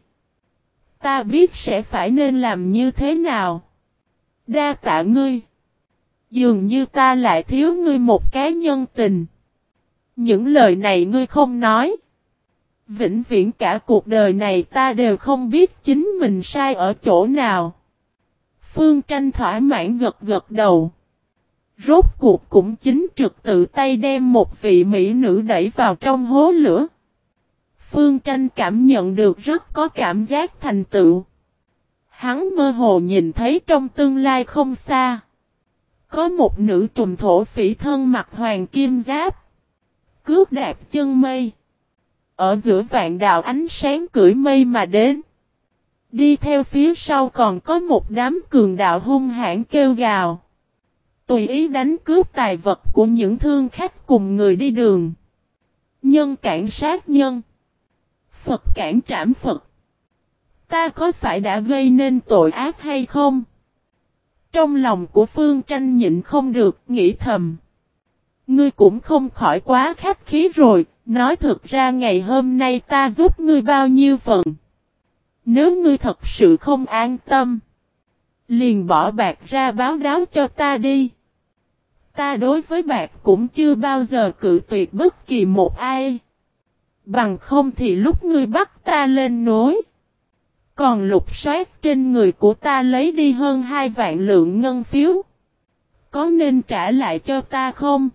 Ta biết sẽ phải nên làm như thế nào. Đa tạ ngươi. Dường như ta lại thiếu ngươi một cái nhân tình. Những lời này ngươi không nói. Vĩnh viễn cả cuộc đời này ta đều không biết chính mình sai ở chỗ nào. Phương Tranh thỏa mãn gật gật đầu. Rốt cuộc cũng chính trực tự tay đem một vị mỹ nữ đẩy vào trong hố lửa. Phương Tranh cảm nhận được rất có cảm giác thành tựu. Hắn mơ hồ nhìn thấy trong tương lai không xa. Có một nữ trùm thổ phỉ thân mặc hoàng kim giáp. Cước đạp chân mây. Ở giữa vạn đạo ánh sáng cưỡi mây mà đến. Đi theo phía sau còn có một đám cường đạo hung hãn kêu gào. Tùy ý đánh cướp tài vật của những thương khách cùng người đi đường. Nhân cản sát nhân. Phật cản trảm Phật. Ta có phải đã gây nên tội ác hay không? Trong lòng của Phương Tranh nhịn không được, nghĩ thầm. Ngươi cũng không khỏi quá khách khí rồi, nói thực ra ngày hôm nay ta giúp ngươi bao nhiêu phần. Nếu ngươi thật sự không an tâm, liền bỏ bạc ra báo đáo cho ta đi. Ta đối với bạc cũng chưa bao giờ cự tuyệt bất kỳ một ai. Bằng không thì lúc ngươi bắt ta lên núi, còn lục soát trên người của ta lấy đi hơn 2 vạn lượng ngân phiếu. Có nên trả lại cho ta không?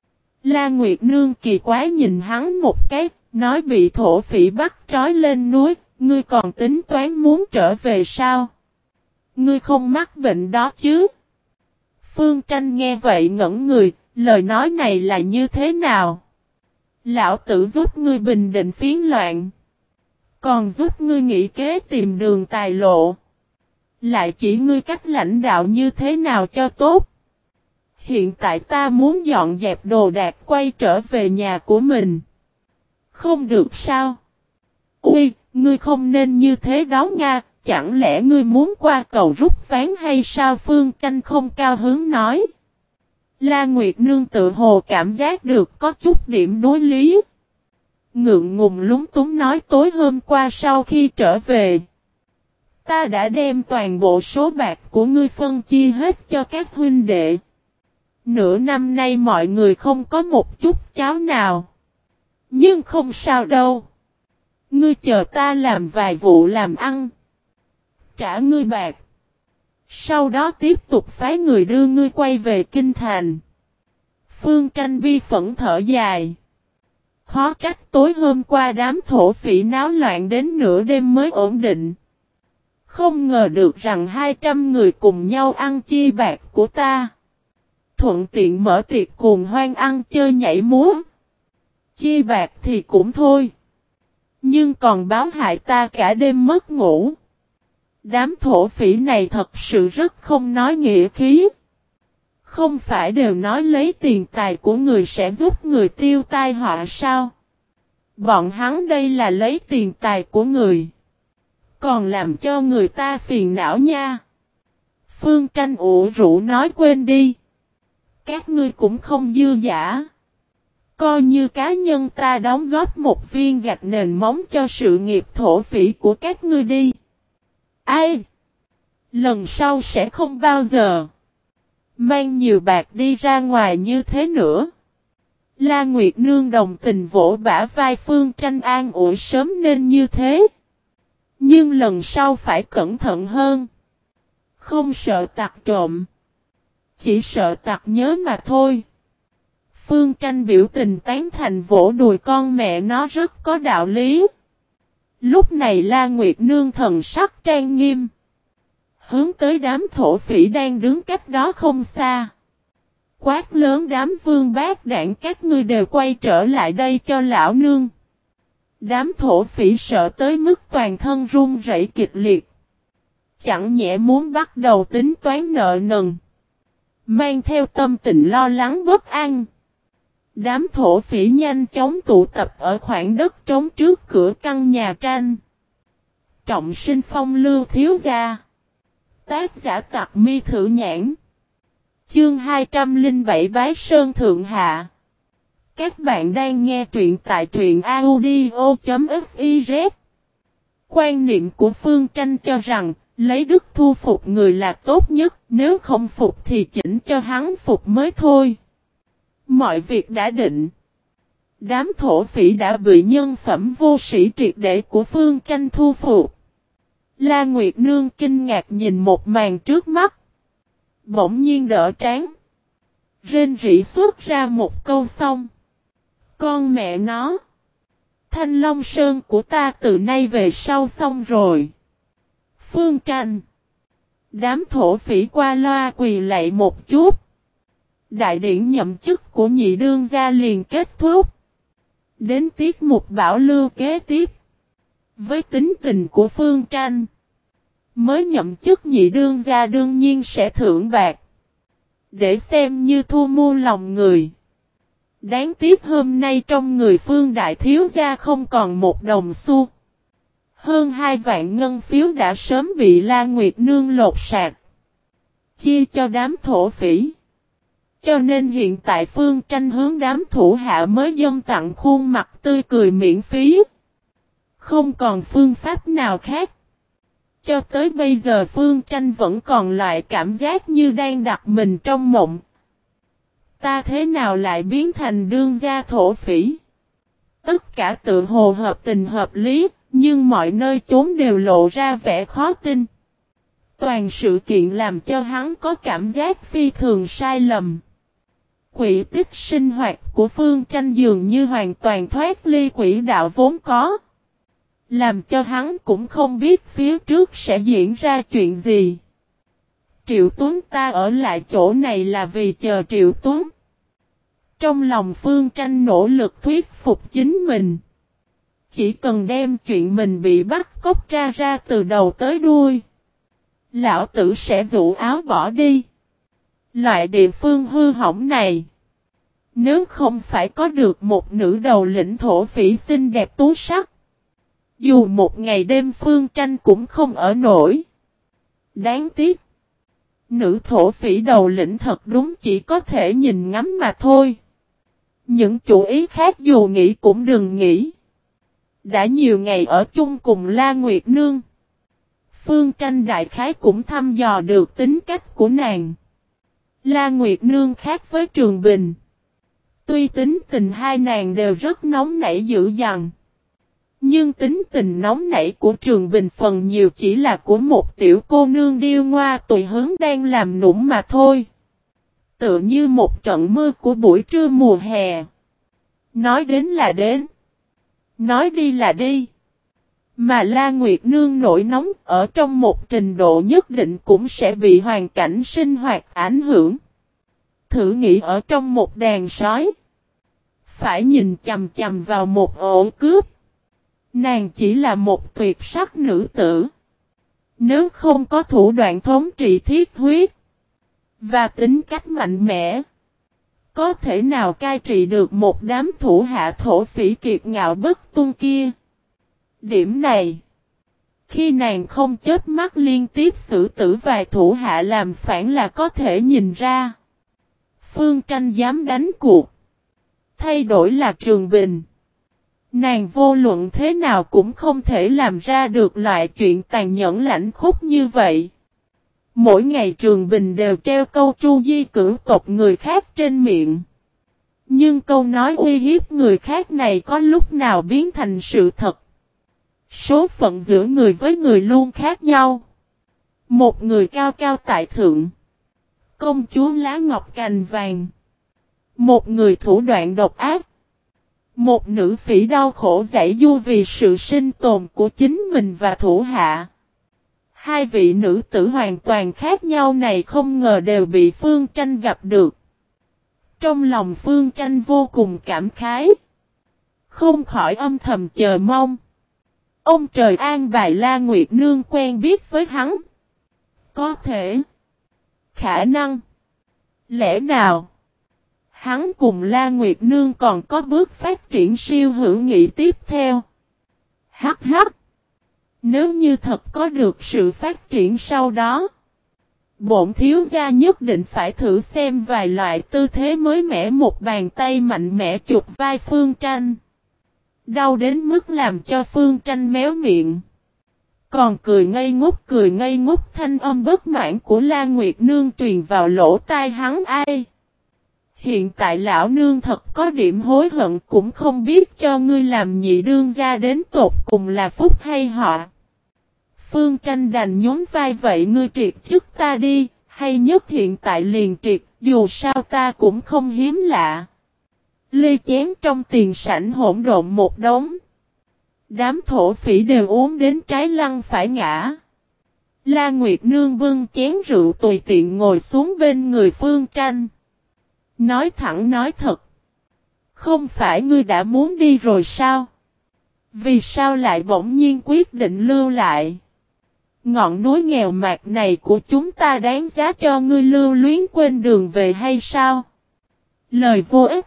La Nguyệt Nương kỳ quái nhìn hắn một cái, nói bị thổ phỉ bắt trói lên núi, ngươi còn tính toán muốn trở về sao? Ngươi không mắc bệnh đó chứ? Phương Tranh nghe vậy ngẩn người, lời nói này là như thế nào? Lão tử giúp ngươi bình định phiến loạn. Còn giúp ngươi nghĩ kế tìm đường tài lộ. Lại chỉ ngươi cách lãnh đạo như thế nào cho tốt. Hiện tại ta muốn dọn dẹp đồ đạc quay trở về nhà của mình. Không được sao? Ui, ngươi không nên như thế đó Nga, chẳng lẽ ngươi muốn qua cầu rút ván hay sao? Phương Tranh không cao hứng nói. La Nguyệt Nương tự hồ cảm giác được có chút điểm đối lý. Ngượng ngùng lúng túng nói tối hôm qua sau khi trở về. Ta đã đem toàn bộ số bạc của ngươi phân chia hết cho các huynh đệ. Nửa năm nay mọi người không có một chút cháo nào. Nhưng không sao đâu. Ngươi chờ ta làm vài vụ làm ăn. Trả ngươi bạc. Sau đó tiếp tục phái người đưa ngươi quay về kinh thành. Phương Tranh bi phẫn thở dài. Khó trách tối hôm qua đám thổ phỉ náo loạn đến nửa đêm mới ổn định. Không ngờ được rằng 200 người cùng nhau ăn chia bạc của ta. Thuận tiện mở tiệc cuồng hoan ăn chơi nhảy múa. Chia bạc thì cũng thôi. Nhưng còn báo hại ta cả đêm mất ngủ. Đám thổ phỉ này thật sự rất không nói nghĩa khí. Không phải đều nói lấy tiền tài của người sẽ giúp người tiêu tai họa sao? Bọn hắn đây là lấy tiền tài của người. Còn làm cho người ta phiền não nha. Phương Tranh ủ rũ nói quên đi. Các ngươi cũng không dư giả. Coi như cá nhân ta đóng góp một viên gạch nền móng cho sự nghiệp thổ phỉ của các ngươi đi. Ai? Lần sau sẽ không bao giờ mang nhiều bạc đi ra ngoài như thế nữa. La Nguyệt Nương đồng tình vỗ bả vai Phương Tranh an ủi sớm nên như thế. Nhưng lần sau phải cẩn thận hơn. Không sợ tặc trộm. Chỉ sợ tặc nhớ mà thôi. Phương Tranh biểu tình tán thành vỗ đùi con mẹ nó rất có đạo lý. Lúc này La Nguyệt Nương thần sắc trang nghiêm. Hướng tới đám thổ phỉ đang đứng cách đó không xa. Quát lớn đám vương bát đảng các ngươi đều quay trở lại đây cho lão nương. Đám thổ phỉ sợ tới mức toàn thân run rẩy kịch liệt. Chẳng nhẽ muốn bắt đầu tính toán nợ nần. Mang theo tâm tình lo lắng bất an. Đám thổ phỉ nhanh chóng tụ tập ở khoảng đất trống trước cửa căn nhà tranh. Trọng Sinh phong lưu thiếu gia. Tác giả Tặc Mi Thử Nhãn. Chương 207 Bái Sơn Thượng Hạ. Các bạn đang nghe truyện tại truyện audio.fiz. Quan niệm của Phương Tranh cho rằng, lấy đức thu phục người là tốt nhất, nếu không phục thì chỉnh cho hắn phục mới thôi. Mọi việc đã định. Đám thổ phỉ đã bị nhân phẩm vô sĩ triệt để của Phương Tranh thu phục. La Nguyệt Nương kinh ngạc nhìn một màn trước mắt. Bỗng nhiên đỡ trán. Rên rỉ xuất ra một câu xong. Con mẹ nó. Thanh Long Sơn của ta từ nay về sau xong rồi. Phương Tranh. Đám thổ phỉ qua loa quỳ lạy một chút. Đại điển nhậm chức của nhị đương gia liền kết thúc. Đến tiết mục bảo lưu kế tiếp. Với tính tình của Phương Tranh. Mới nhậm chức nhị đương gia đương nhiên sẽ thưởng bạc. Để xem như thu mua lòng người. Đáng tiếc hôm nay trong người Phương đại thiếu gia không còn một đồng xu. Hơn 2 vạn ngân phiếu đã sớm bị La Nguyệt Nương lột sạch. Chia cho đám thổ phỉ. Cho nên hiện tại Phương Tranh hướng đám thủ hạ mới dâng tặng khuôn mặt tươi cười miễn phí. Không còn phương pháp nào khác. Cho tới bây giờ Phương Tranh vẫn còn loại cảm giác như đang đặt mình trong mộng. Ta thế nào lại biến thành đương gia thổ phỉ? Tất cả tự hồ hợp tình hợp lý, nhưng mọi nơi chốn đều lộ ra vẻ khó tin. Toàn sự kiện làm cho hắn có cảm giác phi thường sai lầm. Quỹ tích sinh hoạt của Phương Tranh dường như hoàn toàn thoát ly quỹ đạo vốn có. Làm cho hắn cũng không biết phía trước sẽ diễn ra chuyện gì. Triệu Tuấn ta ở lại chỗ này là vì chờ Triệu Tuấn. Trong lòng Phương Tranh nỗ lực thuyết phục chính mình. Chỉ cần đem chuyện mình bị bắt cóc ra từ đầu tới đuôi. Lão tử sẽ rũ áo bỏ đi. Loại địa phương hư hỏng này. Nếu không phải có được một nữ đầu lĩnh thổ phỉ xinh đẹp tú sắc. Dù một ngày đêm Phương Tranh cũng không ở nổi. Đáng tiếc. Nữ thổ phỉ đầu lĩnh thật đúng chỉ có thể nhìn ngắm mà thôi. Những chủ ý khác dù nghĩ cũng đừng nghĩ. Đã nhiều ngày ở chung cùng La Nguyệt Nương. Phương Tranh đại khái cũng thăm dò được tính cách của nàng. La Nguyệt Nương khác với Trường Bình. Tuy tính tình hai nàng đều rất nóng nảy dữ dằn. Nhưng tính tình nóng nảy của Trường Bình phần nhiều chỉ là của một tiểu cô nương điêu ngoa tùy hứng đang làm nũng mà thôi. Tựa như một trận mưa của buổi trưa mùa hè. Nói đến là đến. Nói đi là đi. Mà La Nguyệt Nương nổi nóng ở trong một trình độ nhất định cũng sẽ bị hoàn cảnh sinh hoạt ảnh hưởng. Thử nghĩ ở trong một đàn sói. Phải nhìn chằm chằm vào một ổ cướp. Nàng chỉ là một tuyệt sắc nữ tử. Nếu không có thủ đoạn thống trị thiết huyết. Và tính cách mạnh mẽ. Có thể nào cai trị được một đám thủ hạ thổ phỉ kiệt ngạo bất tuân kia. Điểm này. Khi nàng không chớp mắt liên tiếp xử tử vài thủ hạ làm phản là có thể nhìn ra. Phương Tranh dám đánh cuộc. Thay đổi là Trường Bình. Nàng vô luận thế nào cũng không thể làm ra được loại chuyện tàn nhẫn lãnh khốc như vậy. Mỗi ngày Trường Bình đều treo câu tru di cửu tộc người khác trên miệng. Nhưng câu nói uy hiếp người khác này có lúc nào biến thành sự thật. Số phận giữa người với người luôn khác nhau. Một người cao cao tại thượng. Công chúa lá ngọc cành vàng. Một người thủ đoạn độc ác. Một nữ phỉ đau khổ giãy giụa vì sự sinh tồn của chính mình và thủ hạ. Hai vị nữ tử hoàn toàn khác nhau này không ngờ đều bị Phương Tranh gặp được. Trong lòng Phương Tranh vô cùng cảm khái. Không khỏi âm thầm chờ mong. Ông trời an bài La Nguyệt Nương quen biết với hắn. Có thể. Khả năng. Lẽ nào? Hắn cùng La Nguyệt Nương còn có bước phát triển siêu hữu nghị tiếp theo. Hắc hắc. Nếu như thật có được sự phát triển sau đó. Bổn thiếu gia nhất định phải thử xem vài loại tư thế mới mẻ, một bàn tay mạnh mẽ chụp vai Phương Tranh. Đau đến mức làm cho Phương Tranh méo miệng. Còn cười ngây ngốc thanh âm bất mãn của La Nguyệt Nương truyền vào lỗ tai hắn. Ai? Hiện tại lão nương thật có điểm hối hận, cũng không biết cho ngươi làm nhị đương gia đến tột cùng là phúc hay họa. Phương Tranh đành nhún vai, vậy ngươi triệt chức ta đi, hay nhất hiện tại liền triệt, dù sao ta cũng không hiếm lạ. Ly chén trong tiền sảnh hỗn độn một đống. Đám thổ phỉ đều uống đến trái lăn phải ngã. La Nguyệt Nương bưng chén rượu tùy tiện ngồi xuống bên người Phương Tranh. Nói thẳng nói thật. Không phải ngươi đã muốn đi rồi sao? Vì sao lại bỗng nhiên quyết định lưu lại? Ngọn núi nghèo mạt này của chúng ta đáng giá cho ngươi lưu luyến quên đường về hay sao? Lời vô ích.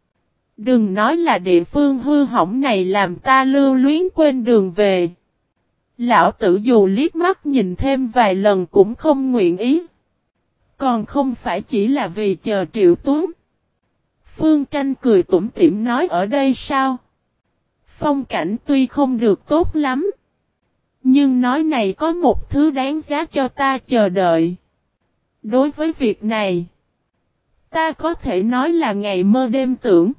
Đừng nói là địa phương hư hỏng này làm ta lưu luyến quên đường về. Lão tử dù liếc mắt nhìn thêm vài lần cũng không nguyện ý. Còn không phải chỉ là vì chờ Triệu Tuấn. Phương Tranh cười tủm tỉm nói, ở đây sao? Phong cảnh tuy không được tốt lắm. Nhưng nói này có một thứ đáng giá cho ta chờ đợi. Đối với việc này, ta có thể nói là ngày mơ đêm tưởng.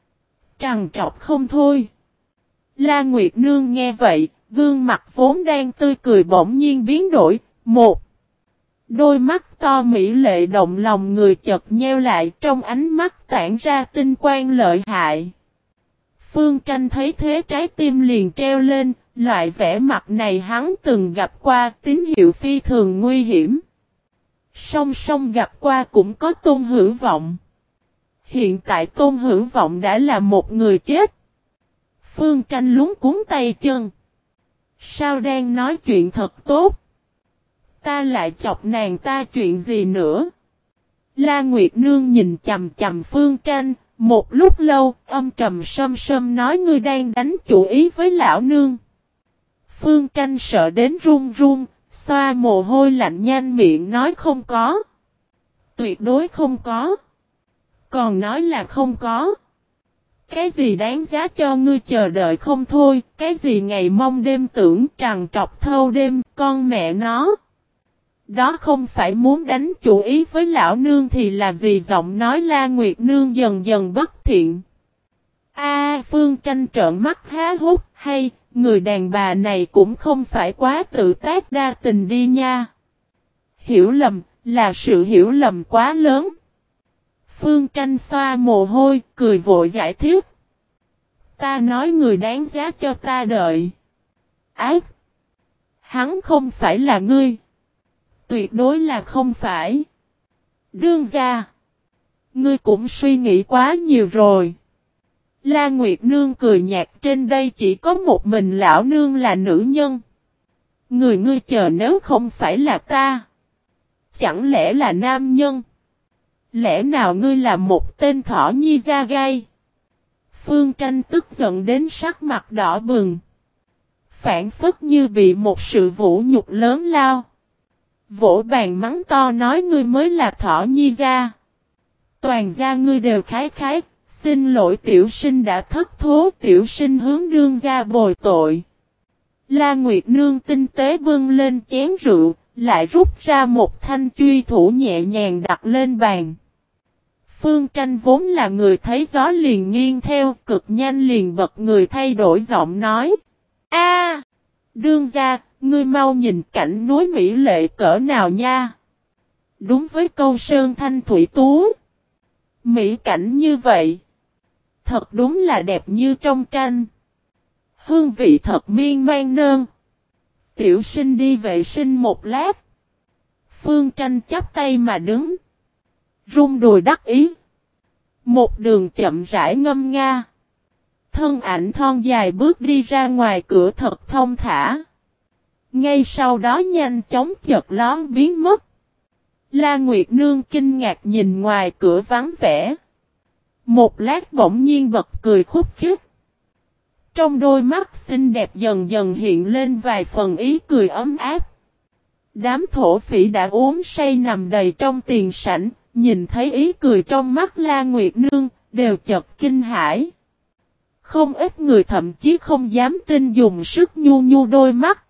Trằn trọc không thôi. La Nguyệt Nương nghe vậy, gương mặt vốn đang tươi cười bỗng nhiên biến đổi. Một đôi mắt to mỹ lệ động lòng người chợt nheo lại, trong ánh mắt tản ra tinh quang lợi hại. Phương Tranh thấy thế trái tim liền treo lên, loại vẻ mặt này hắn từng gặp qua, tín hiệu phi thường nguy hiểm. Song song gặp qua cũng có Tôn Hữu Vọng. Hiện tại Tôn Hữu Vọng đã là một người chết. Phương Tranh luống cuống tay chân. Sao đang nói chuyện thật tốt? Ta lại chọc nàng ta chuyện gì nữa? La Nguyệt Nương nhìn chầm chầm Phương Tranh, một lúc lâu, âm trầm sâm sâm nói, ngươi đang đánh chủ ý với lão nương. Phương Tranh sợ đến run run, xoa mồ hôi lạnh nhanh miệng nói không có. Tuyệt đối không có. Còn nói là không có. Cái gì đáng giá cho ngươi chờ đợi không thôi, cái gì ngày mong đêm tưởng trằn trọc thâu đêm, con mẹ nó. Đó không phải muốn đánh chủ ý với lão nương thì là gì? Giọng nói La Nguyệt Nương dần dần bất thiện. Phương Tranh trợn mắt há hốc, hay, người đàn bà này cũng không phải quá tự tác đa tình đi nha. Hiểu lầm, là sự hiểu lầm quá lớn. Phương Tranh xoa mồ hôi, cười vội giải thích. Ta nói người đáng giá cho ta đợi. Ác! Hắn không phải là ngươi. Tuyệt đối là không phải. Đương gia. Ngươi cũng suy nghĩ quá nhiều rồi. La Nguyệt Nương cười nhạt, trên đây chỉ có một mình lão nương là nữ nhân. Người ngươi chờ nếu không phải là ta. Chẳng lẽ là nam nhân? Lẽ nào ngươi là một tên thỏ nhi da gai? Phương Tranh tức giận đến sắc mặt đỏ bừng. Phản phất như bị một sự vũ nhục lớn lao. Vỗ bàn mắng to nói, ngươi mới là thỏ nhi da. Toàn gia ngươi đều khái khái, xin lỗi tiểu sinh đã thất thố, tiểu sinh hướng đương gia bồi tội. La Nguyệt Nương tinh tế bưng lên chén rượu, lại rút ra một thanh truy thủ nhẹ nhàng đặt lên bàn. Phương Tranh vốn là người thấy gió liền nghiêng theo, cực nhanh liền bật người thay đổi giọng nói. Đương gia, ngươi mau nhìn cảnh núi mỹ lệ cỡ nào nha. Đúng với câu sơn thanh thủy tú. Mỹ cảnh như vậy. Thật đúng là đẹp như trong tranh. Hương vị thật miên man nơn. Tiểu sinh đi vệ sinh một lát. Phương Tranh chắp tay mà đứng. Rung đùi đắc ý. Một đường chậm rãi ngâm nga. Thân ảnh thon dài bước đi ra ngoài cửa thật thông thả. Ngay sau đó nhanh chóng chợt lón biến mất. La Nguyệt Nương kinh ngạc nhìn ngoài cửa vắng vẻ. Một lát bỗng nhiên bật cười khúc khích. Trong đôi mắt xinh đẹp dần dần hiện lên vài phần ý cười ấm áp. Đám thổ phỉ đã uống say nằm đầy trong tiền sảnh, nhìn thấy ý cười trong mắt La Nguyệt Nương, đều chợt kinh hãi. Không ít người thậm chí không dám tin dùng sức nhu nhu đôi mắt.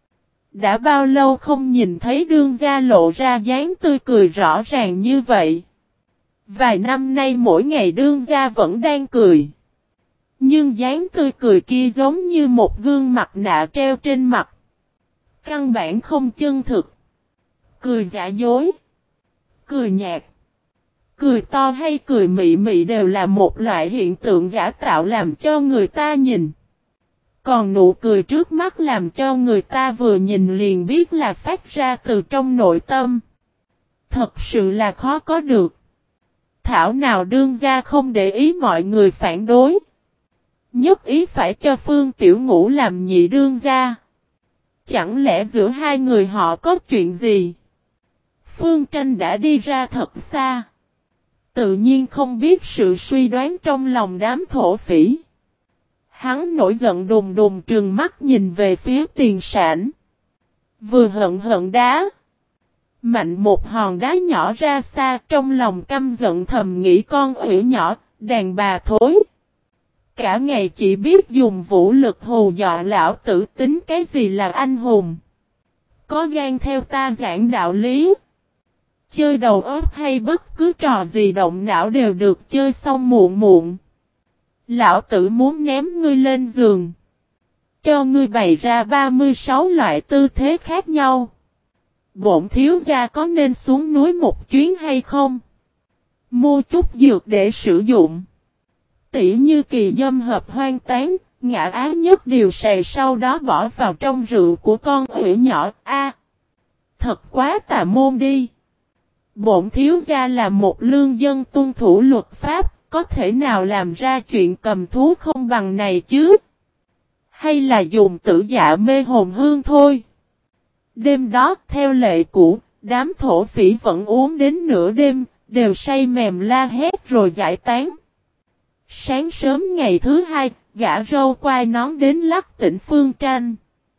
Đã bao lâu không nhìn thấy đương gia lộ ra dáng tươi cười rõ ràng như vậy. Vài năm nay mỗi ngày đương gia vẫn đang cười. Nhưng dáng tươi cười kia giống như một gương mặt nạ treo trên mặt. Căn bản không chân thực. Cười giả dối. Cười nhạt. Cười to hay cười mị mị đều là một loại hiện tượng giả tạo làm cho người ta nhìn. Còn nụ cười trước mắt làm cho người ta vừa nhìn liền biết là phát ra từ trong nội tâm. Thật sự là khó có được. Thảo nào đương gia không để ý mọi người phản đối. Nhất ý phải cho Phương Tiểu Ngũ làm nhị đương gia. Chẳng lẽ giữa hai người họ có chuyện gì? Phương Tranh đã đi ra thật xa. Tự nhiên không biết sự suy đoán trong lòng đám thổ phỉ. Hắn nổi giận đùng đùng trừng mắt nhìn về phía tiền sản. Vừa hận hận đá. Mạnh một hòn đá nhỏ ra xa trong lòng căm giận thầm nghĩ con ủy nhỏ, đàn bà thối. Cả ngày chỉ biết dùng vũ lực hù dọa lão tử tính cái gì là anh hùng. Có gan theo ta giảng đạo lý. Chơi đầu óc hay bất cứ trò gì động não đều được chơi xong muộn muộn. Lão tử muốn ném ngươi lên giường. Cho ngươi bày ra 36 loại tư thế khác nhau. Bổn thiếu gia có nên xuống núi một chuyến hay không? Mua chút dược để sử dụng. Tỉ như kỳ dâm hợp hoang tán, ngã áo nhất điều sày sau đó bỏ vào trong rượu của con ủy nhỏ. Thật quá tà môn đi. Bổn thiếu gia là một lương dân tuân thủ luật pháp, có thể nào làm ra chuyện cầm thú không bằng này chứ? Hay là dùng tử dạ mê hồn hương thôi? Đêm đó, theo lệ cũ, đám thổ phỉ vẫn uống đến nửa đêm, đều say mềm la hét rồi giải tán. Sáng sớm ngày thứ hai, gã râu quai nón đến lắc tỉnh Phương Tranh.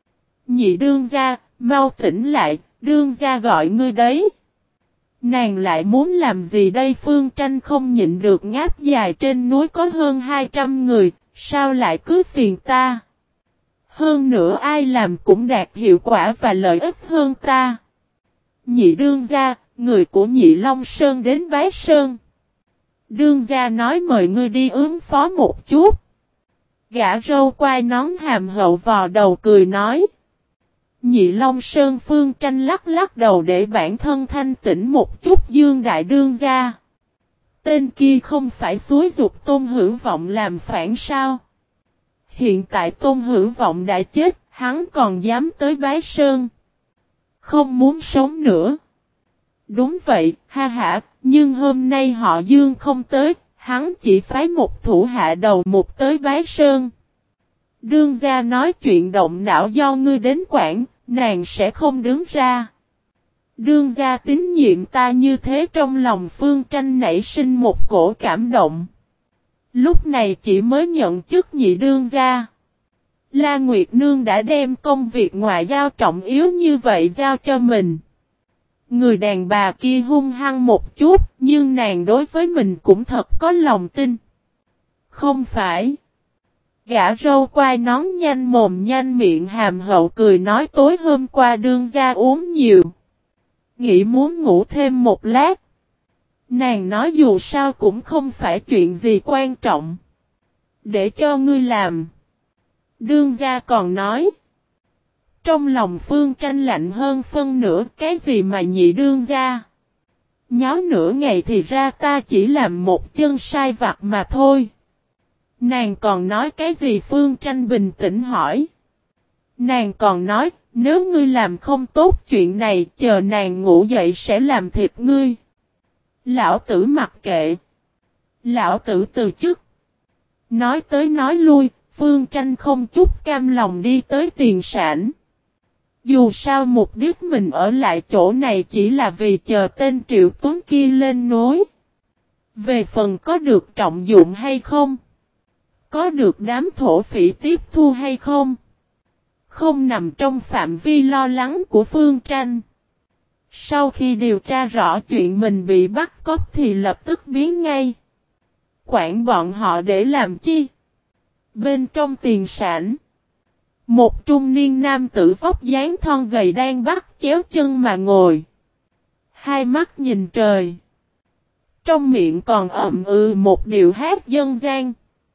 Nhị đương gia, mau tỉnh lại, đương gia gọi ngươi đấy. Nàng lại muốn làm gì đây? Phương Tranh không nhịn được ngáp dài, trên núi có hơn 200 người, sao lại cứ phiền ta? Hơn nữa ai làm cũng đạt hiệu quả và lợi ích hơn ta. Nhị đương gia, người của Nhị Long Sơn đến Bái Sơn. Đương gia nói mời ngươi đi ứng phó một chút. Gã râu quai nón hàm hậu vò đầu cười nói. Nhị Long Sơn. Phương Tranh lắc lắc đầu để bản thân thanh tĩnh một chút. Dương đại đương gia, tên kia không phải xúi giục Tôn Hữu Vọng làm phản sao? Hiện tại Tôn Hữu Vọng đã chết, hắn còn dám tới Bái Sơn. Không muốn sống nữa. Đúng vậy, ha hả, nhưng hôm nay họ Dương không tới, hắn chỉ phái một thủ hạ đầu mục tới Bái Sơn. Đương gia nói chuyện động não do ngươi đến quản, nàng sẽ không đứng ra. Đương gia tín nhiệm ta như thế, trong lòng Phương Tranh nảy sinh một cổ cảm động. Lúc này chỉ mới nhận chức nhị đương gia. La Nguyệt Nương đã đem công việc ngoại giao trọng yếu như vậy giao cho mình. Người đàn bà kia hung hăng một chút, nhưng nàng đối với mình cũng thật có lòng tin. Không phải. Gã râu quai nón nhanh mồm nhanh miệng hàm hậu cười nói tối hôm qua đương gia uống nhiều. Nghĩ muốn ngủ thêm một lát. Nàng nói dù sao cũng không phải chuyện gì quan trọng. Để cho ngươi làm. Đương gia còn nói. Trong lòng Phương Tranh lạnh hơn phân nửa, cái gì mà nhị đương gia. Nháo nửa ngày thì ra ta chỉ làm một chân sai vặt mà thôi. Nàng còn nói cái gì? Phương Tranh bình tĩnh hỏi. Nàng còn nói, nếu ngươi làm không tốt chuyện này, chờ nàng ngủ dậy sẽ làm thịt ngươi. Lão tử mặc kệ. Lão tử từ chức. Nói tới nói lui, Phương Tranh không chút cam lòng đi tới tiền sản. Dù sao mục đích mình ở lại chỗ này chỉ là vì chờ tên Triệu Tuấn kia lên núi. Về phần có được trọng dụng hay không? Có được đám thổ phỉ tiếp thu hay không? Không nằm trong phạm vi lo lắng của Phương Tranh. Sau khi điều tra rõ chuyện mình bị bắt cóc thì lập tức biến ngay. Quản bọn họ để làm chi? Bên trong tiền sản, một trung niên nam tử vóc dáng thon gầy đang bắt chéo chân mà ngồi. Hai mắt nhìn trời. Trong miệng còn ậm một điệu hát dân gian.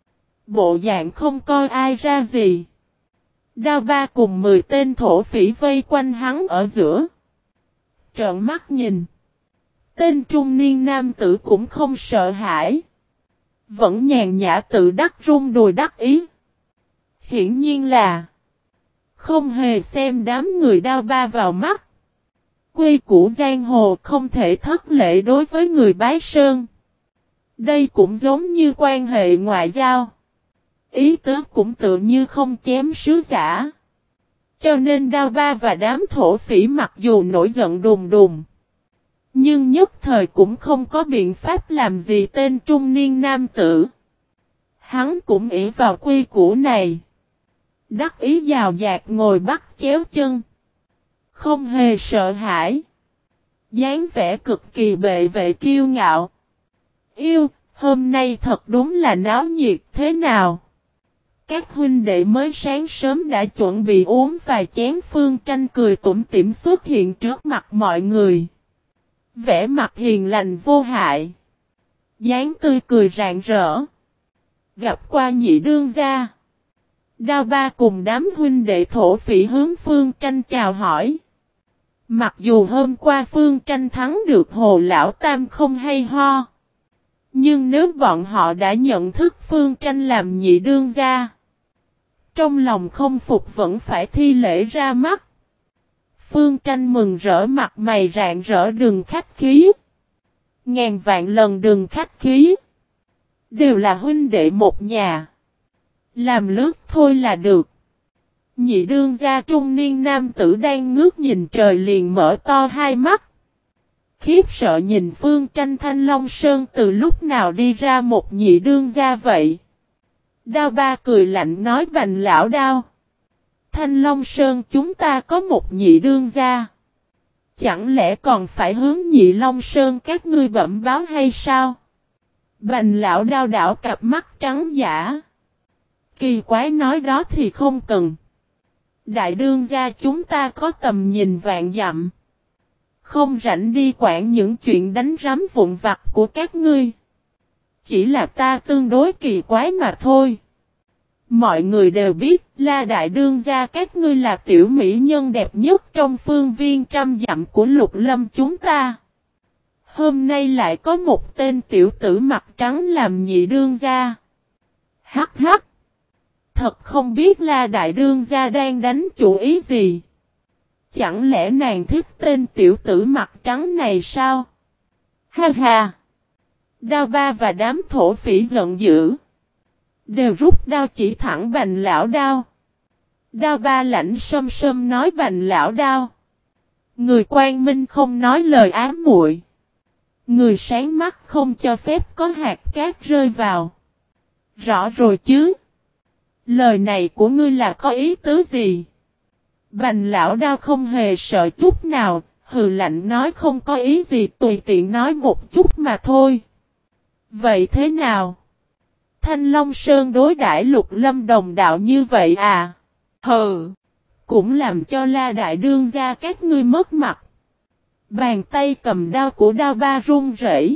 Bộ dạng không coi ai ra gì. Đao Ba cùng 10 tên thổ phỉ vây quanh hắn ở giữa. Trợn mắt nhìn. Tên trung niên nam tử cũng không sợ hãi. Vẫn nhàn nhã tự đắc rung đùi đắc ý. Hiển nhiên là không hề xem đám người Đao Ba vào mắt. Quy củ giang hồ không thể thất lễ đối với người bái sơn. Đây cũng giống như quan hệ ngoại giao. Ý tứ cũng tự như không chém sứ giả. Cho nên Đao Ba và đám thổ phỉ mặc dù nổi giận đùng đùng, nhưng nhất thời cũng không có biện pháp làm gì tên trung niên nam tử. Hắn cũng ỷ vào quy củ này. Đắc ý giàu dạt ngồi bắt chéo chân. Không hề sợ hãi. Dáng vẻ cực kỳ bệ vệ kiêu ngạo. Yêu, hôm nay thật đúng là náo nhiệt thế nào? Các huynh đệ mới sáng sớm đã chuẩn bị uống vài chén. Phương Tranh cười tủm tỉm xuất hiện trước mặt mọi người. Vẻ mặt hiền lành vô hại. Dáng tươi cười rạng rỡ. Gặp qua nhị đương gia. Đao Ba cùng đám huynh đệ thổ phỉ hướng Phương Tranh chào hỏi. Mặc dù hôm qua Phương Tranh thắng được Hồ Lão Tam không hay ho. Nhưng nếu bọn họ đã nhận thức Phương Tranh làm nhị đương gia, trong lòng không phục vẫn phải thi lễ ra mắt. Phương Tranh mừng rỡ mặt mày rạng rỡ, đừng khách khí. Ngàn vạn lần đừng khách khí. Đều là huynh đệ một nhà. Làm lướt thôi là được. Nhị đương gia trung niên nam tử đang ngước nhìn trời liền mở to hai mắt. Khiếp sợ nhìn Phương Tranh. Thanh Long Sơn từ lúc nào đi ra một nhị đương gia vậy? Đao Ba cười lạnh nói, Bành lão Đao, Thanh Long Sơn chúng ta có một nhị đương gia. Chẳng lẽ còn phải hướng nhị Long Sơn các ngươi bẩm báo hay sao? Bành lão Đao đảo cặp mắt trắng giả. Kỳ quái nói, đó thì không cần. Đại đương gia chúng ta có tầm nhìn vạn dặm. Không rảnh đi quản những chuyện đánh rắm vụn vặt của các ngươi. Chỉ là ta tương đối kỳ quái mà thôi. Mọi người đều biết, La đại đương gia các ngươi là tiểu mỹ nhân đẹp nhất trong phương viên trăm dặm của Lục Lâm chúng ta. Hôm nay lại có một tên tiểu tử mặt trắng làm nhị đương gia. Hắc hắc. Thật không biết La đại đương gia đang đánh chủ ý gì. Chẳng lẽ nàng thích tên tiểu tử mặt trắng này sao? Ha ha. Đao Ba và đám thổ phỉ giận dữ. Đều rút đao chỉ thẳng Bành lão Đao. Đao Ba lạnh sâm sâm nói, Bành lão Đao, người quang minh không nói lời ám muội. Người sáng mắt không cho phép có hạt cát rơi vào. Rõ rồi chứ. Lời này của ngươi là có ý tứ gì? Bành lão Đao không hề sợ chút nào, hừ lạnh nói, không có ý gì, tùy tiện nói một chút mà thôi. Vậy thế nào? Thanh Long Sơn đối đãi Lục Lâm đồng đạo như vậy à? Hừ, cũng làm cho La đại đương gia các ngươi mất mặt. Bàn tay cầm đao của Đao Ba run rẩy.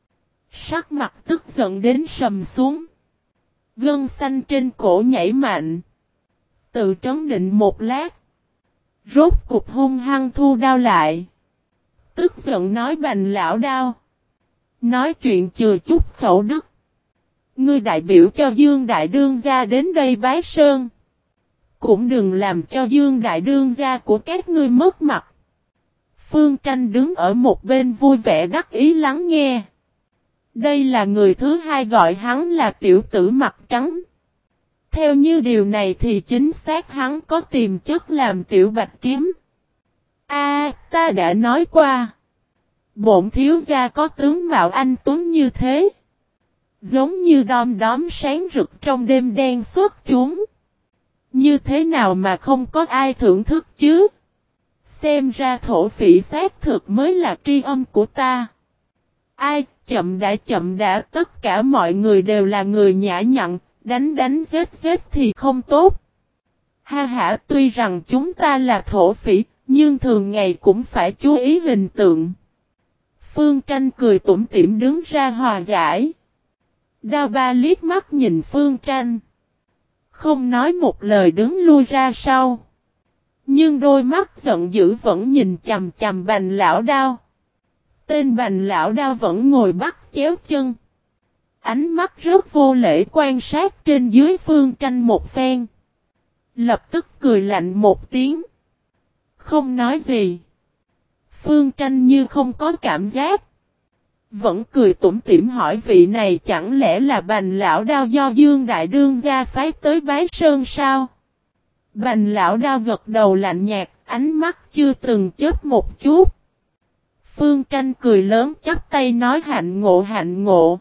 Sắc mặt tức giận đến sầm xuống. Gân xanh trên cổ nhảy mạnh. Tự trấn định một lát. Rốt cục hung hăng thu đao lại. tức giận nói Bành lão đao. Nói chuyện chừa chút khẩu đức. Ngươi đại biểu cho Dương Đại Đương gia đến đây bái sơn. Cũng đừng làm cho Dương Đại Đương gia của các ngươi mất mặt. Phương Tranh đứng ở một bên vui vẻ đắc ý lắng nghe. Đây là người thứ hai gọi hắn là tiểu tử mặt trắng. Theo như điều này thì chính xác hắn có tiềm chất làm tiểu bạch kiếm. Ta đã nói qua. Bổn thiếu gia có tướng mạo anh tuấn như thế. Giống như đom đóm sáng rực trong đêm đen xuất chúng. Như thế nào mà không có ai thưởng thức chứ? Xem ra thổ phỉ xác thực mới là tri âm của ta. Ai, chậm đã tất cả mọi người đều là người nhã nhặn, đánh giết thì không tốt. Ha ha, tuy rằng chúng ta là thổ phỉ, nhưng thường ngày cũng phải chú ý hình tượng. Phương Tranh cười tủm tỉm đứng ra hòa giải. Đao Ba liếc mắt nhìn Phương Tranh. Không nói một lời đứng lui ra sau. Nhưng đôi mắt giận dữ vẫn nhìn chằm chằm Bành lão đao. Tên Bành lão đao vẫn ngồi bắt chéo chân. Ánh mắt rất vô lễ quan sát trên dưới Phương Tranh một phen. Lập tức cười lạnh một tiếng. Không nói gì. Phương Tranh như không có cảm giác. Vẫn cười tủm tỉm hỏi vị này chẳng lẽ là Bành lão đao do Dương Đại Đương gia phái tới bái sơn sao? Bành lão đao gật đầu lạnh nhạt, ánh mắt chưa từng chớp một chút. Phương Tranh cười lớn chắp tay nói hạnh ngộ.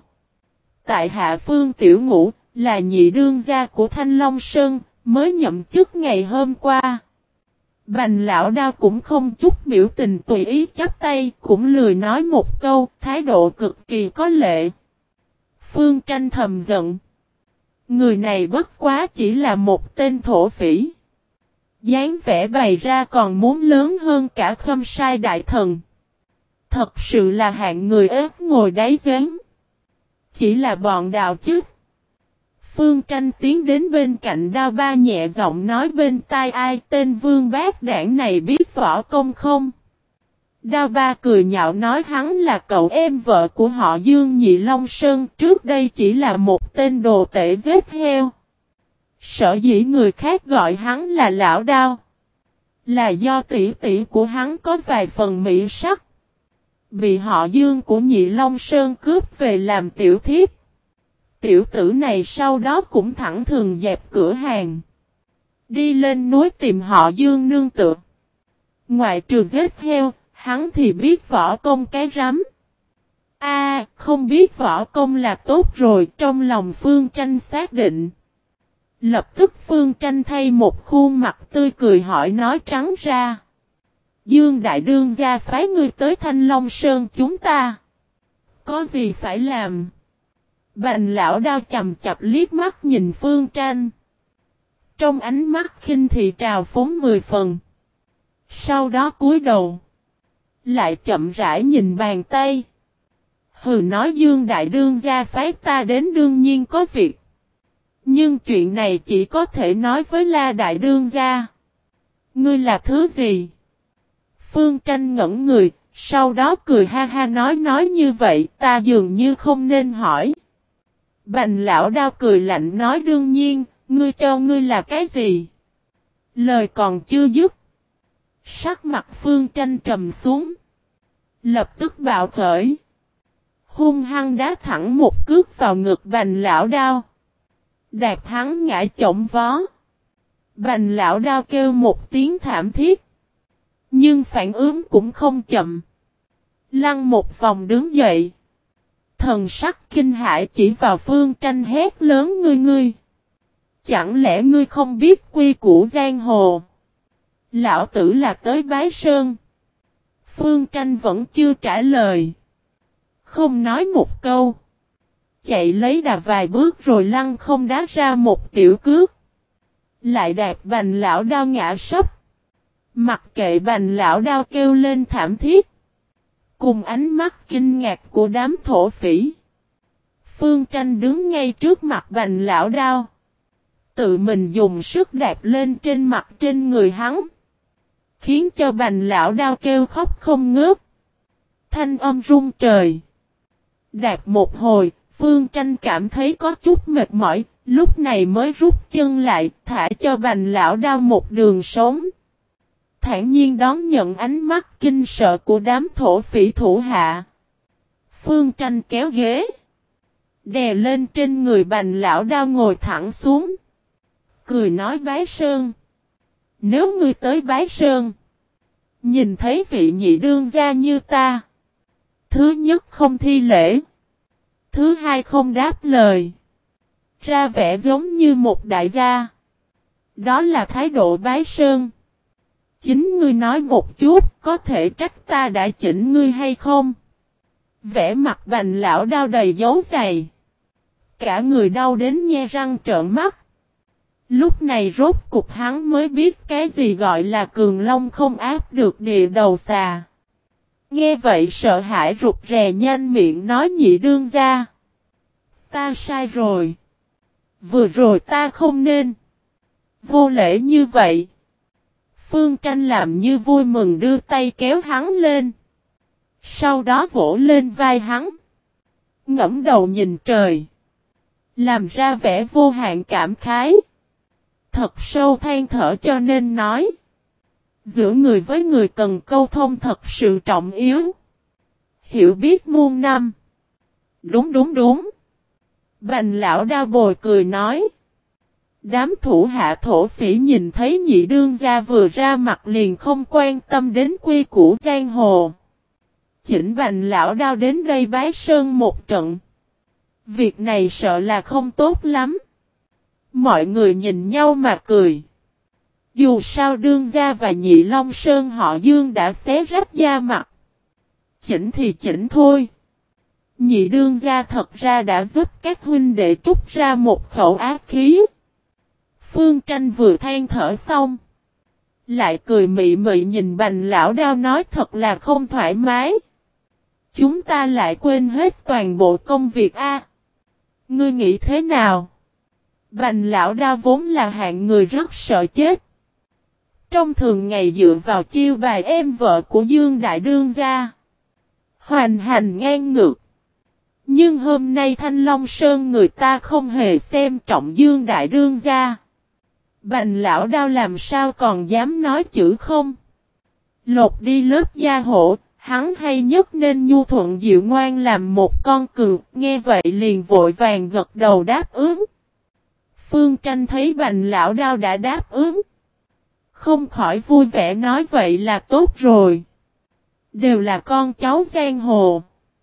Tại hạ Phương Tiểu Ngũ, là nhị đương gia của Thanh Long Sơn, mới nhậm chức ngày hôm qua. Bành lão đao cũng không chút biểu tình tùy ý chắp tay, cũng lười nói một câu, thái độ cực kỳ có lệ. Phương Tranh thầm giận. Người này bất quá chỉ là một tên thổ phỉ. Dáng vẻ bày ra còn muốn lớn hơn cả Khâm Sai đại thần. Thật sự là hạng người ếch ngồi đáy giếng. Chỉ là bọn đạo chứ. Phương Tranh tiến đến bên cạnh Đao Ba nhẹ giọng nói bên tai ai tên Vương Bác Đảng này biết võ công không? Đao Ba cười nhạo nói hắn là cậu em vợ của họ Dương Nhị Long Sơn trước đây chỉ là một tên đồ tể giết heo. Sở dĩ người khác gọi hắn là lão Đao. Là do tỷ tỷ của hắn có vài phần mỹ sắc. Bị họ Dương của Nhị Long Sơn cướp về làm tiểu thiếp. Tiểu tử này sau đó cũng thẳng thường dẹp cửa hàng. Đi lên núi tìm họ Dương nương tựa. Ngoại trừ giết heo, hắn thì biết võ công cái rắm. Không biết võ công là tốt rồi, trong lòng Phương Tranh xác định. Lập tức Phương Tranh thay một khuôn mặt tươi cười hỏi nói trắng ra. Dương Đại Đương gia phái ngươi tới Thanh Long Sơn chúng ta. Có gì phải làm? Bành lão đao chầm chập liếc mắt nhìn Phương Tranh. Trong ánh mắt khinh thị trào phúng 10 phần. Sau đó cúi đầu. Lại chậm rãi nhìn bàn tay. Hừ nói Dương Đại Đương gia phái ta đến đương nhiên có việc. Nhưng chuyện này chỉ có thể nói với La Đại Đương gia. Ngươi là thứ gì? Phương Tranh ngẩn người, sau đó cười ha ha nói như vậy ta dường như không nên hỏi. Bành lão đao cười lạnh nói đương nhiên, ngươi cho ngươi là cái gì? Lời còn chưa dứt. Sắc mặt Phương Tranh trầm xuống. Lập tức bạo khởi. Hung hăng đá thẳng một cước vào ngực bành lão đao. Đạp hắn ngã chổng vó. Bành lão đao kêu một tiếng thảm thiết. Nhưng phản ứng cũng không chậm. Lăn một vòng đứng dậy. Thần sắc kinh hãi chỉ vào Phương Tranh hét lớn ngươi. Chẳng lẽ ngươi không biết quy củ giang hồ? Lão tử là tới bái sơn. Phương Tranh vẫn chưa trả lời. Không nói một câu. Chạy lấy đà vài bước rồi lăn không đá ra một tiểu cước. Lại đạp bành lão đao ngã sấp. Mặc kệ bành lão đao kêu lên thảm thiết. Cùng ánh mắt kinh ngạc của đám thổ phỉ. Phương Tranh đứng ngay trước mặt bành lão đao. Tự mình dùng sức đạp lên trên mặt trên người hắn. Khiến cho bành lão đao kêu khóc không ngớt. thanh âm rung trời. Đạp một hồi, Phương Tranh cảm thấy có chút mệt mỏi, lúc này mới rút chân lại, thả cho Bành lão đao một đường sống. Thản nhiên đón nhận ánh mắt kinh sợ của đám thổ phỉ thủ hạ. Phương Tranh kéo ghế, đè lên trên người Bành lão đao ngồi thẳng xuống. Cười nói Bái Sơn. Nếu ngươi tới Bái Sơn, nhìn thấy vị nhị đương gia như ta. Thứ nhất không thi lễ. Thứ hai không đáp lời. Ra vẻ giống như một đại gia. Đó là thái độ Bái Sơn. Chính ngươi nói một chút, có thể trách ta đã chỉnh ngươi hay không? Vẻ mặt Bành lão đau đầy dấu giày. Cả người đau đến nhe răng trợn mắt. Lúc này rốt cục hắn mới biết cái gì gọi là cường long không áp được địa đầu xà. Nghe vậy sợ hãi rụt rè nhanh miệng nói nhị đương gia. Ta sai rồi. Vừa rồi ta không nên. Vô lễ như vậy. Phương Tranh làm như vui mừng đưa tay kéo hắn lên. Sau đó vỗ lên vai hắn. Ngẫm đầu nhìn trời. Làm ra vẻ vô hạn cảm khái. Thật sâu than thở cho nên nói. Giữa người với người cần câu thông thật sự trọng yếu. Hiểu biết muôn năm. Đúng. Bành lão đao bồi cười nói. Đám thủ hạ thổ phỉ nhìn thấy nhị đương gia vừa ra mặt liền không quan tâm đến quy củ giang hồ. Chỉnh Bành lão đao đến đây Bái Sơn một trận. Việc này sợ là không tốt lắm. Mọi người nhìn nhau mà cười. Dù sao đương gia và nhị Long Sơn họ Dương đã xé rách da mặt. Chỉnh thì chỉnh thôi. Nhị đương gia thật ra đã giúp các huynh đệ trút ra một khẩu ác khí. Phương Tranh vừa than thở xong. Lại cười mị mị nhìn Bành lão đao nói thật là không thoải mái. Chúng ta lại quên hết toàn bộ công việc a. Ngươi nghĩ thế nào? Bành lão đao vốn là hạng người rất sợ chết. Trong thường ngày dựa vào chiêu bài em vợ của Dương Đại Đương gia. Hoành hành ngang ngược. Nhưng hôm nay Thanh Long Sơn người ta không hề xem trọng Dương Đại Đương gia. Bành lão đao làm sao còn dám nói chữ không? Lột đi lớp da hổ, hắn hay nhất nên nhu thuận dịu ngoan làm một con cừu, nghe vậy liền vội vàng gật đầu đáp ứng. Phương Tranh thấy Bành lão đao đã đáp ứng. Không khỏi vui vẻ nói vậy là tốt rồi. Đều là con cháu giang hồ.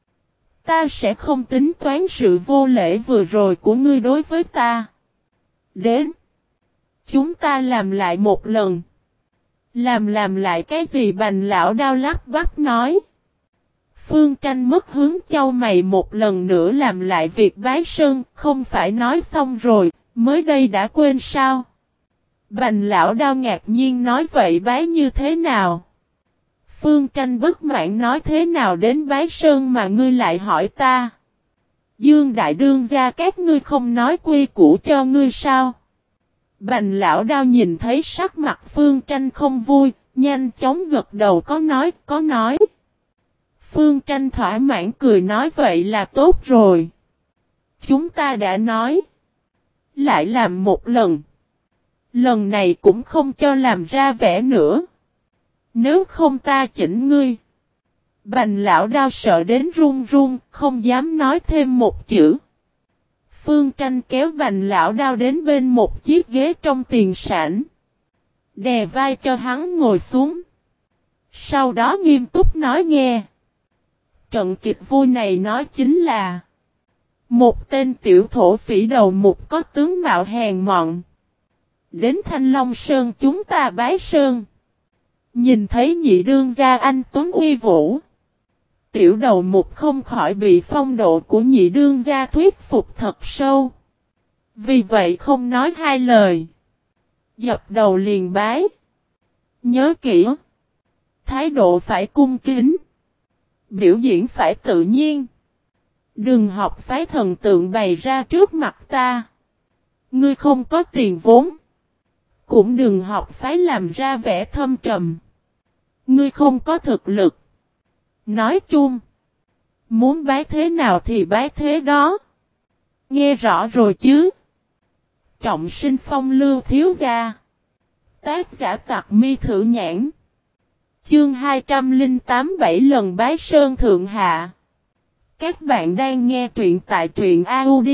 Ta sẽ không tính toán sự vô lễ vừa rồi của ngươi đối với ta. Đến. Chúng ta làm lại một lần. Làm lại cái gì Bành lão đao lắp bắp nói. Phương Tranh mất hướng chau mày một lần nữa làm lại việc Bái Sơn, không phải nói xong rồi, mới đây đã quên sao? Bành lão đao ngạc nhiên nói vậy bái như thế nào? Phương Tranh bất mãn nói thế nào đến Bái Sơn mà ngươi lại hỏi ta? Dương Đại Đương gia các ngươi không nói quy củ cho ngươi sao? Bành lão đao nhìn thấy sắc mặt Phương Tranh không vui, nhanh chóng gật đầu có nói. Phương Tranh thỏa mãn cười nói vậy là tốt rồi. Chúng ta đã nói. Lại làm một lần. Lần này cũng không cho làm ra vẻ nữa. Nếu không ta chỉnh ngươi. Bành lão đao sợ đến run run, không dám nói thêm một chữ. Phương Tranh kéo Bành lão đao đến bên một chiếc ghế trong tiền sảnh. Đè vai cho hắn ngồi xuống. Sau đó nghiêm túc nói nghe. Trận kịch vui này nói chính là một tên tiểu thổ phỉ đầu mục có tướng mạo hèn mọn. Đến Thanh Long Sơn chúng ta Bái Sơn. Nhìn thấy nhị đương gia anh tuấn uy vũ. Tiểu đầu mục không khỏi bị phong độ của nhị đương gia thuyết phục thật sâu. Vì vậy không nói hai lời. Dập đầu liền bái. Nhớ kỹ. Thái độ phải cung kính. Biểu diễn phải tự nhiên. Đừng học phái thần tượng bày ra trước mặt ta. Ngươi không có tiền vốn. Cũng đừng học phái làm ra vẻ thâm trầm. Ngươi không có thực lực. Nói chung, muốn bái thế nào thì bái thế đó. Nghe rõ rồi chứ? Trọng sinh phong lưu thiếu gia. Tác giả Tặc Mi Thử Nhãn. Chương 208 7 lần bái sơn thượng hạ. Các bạn đang nghe truyện tại truyện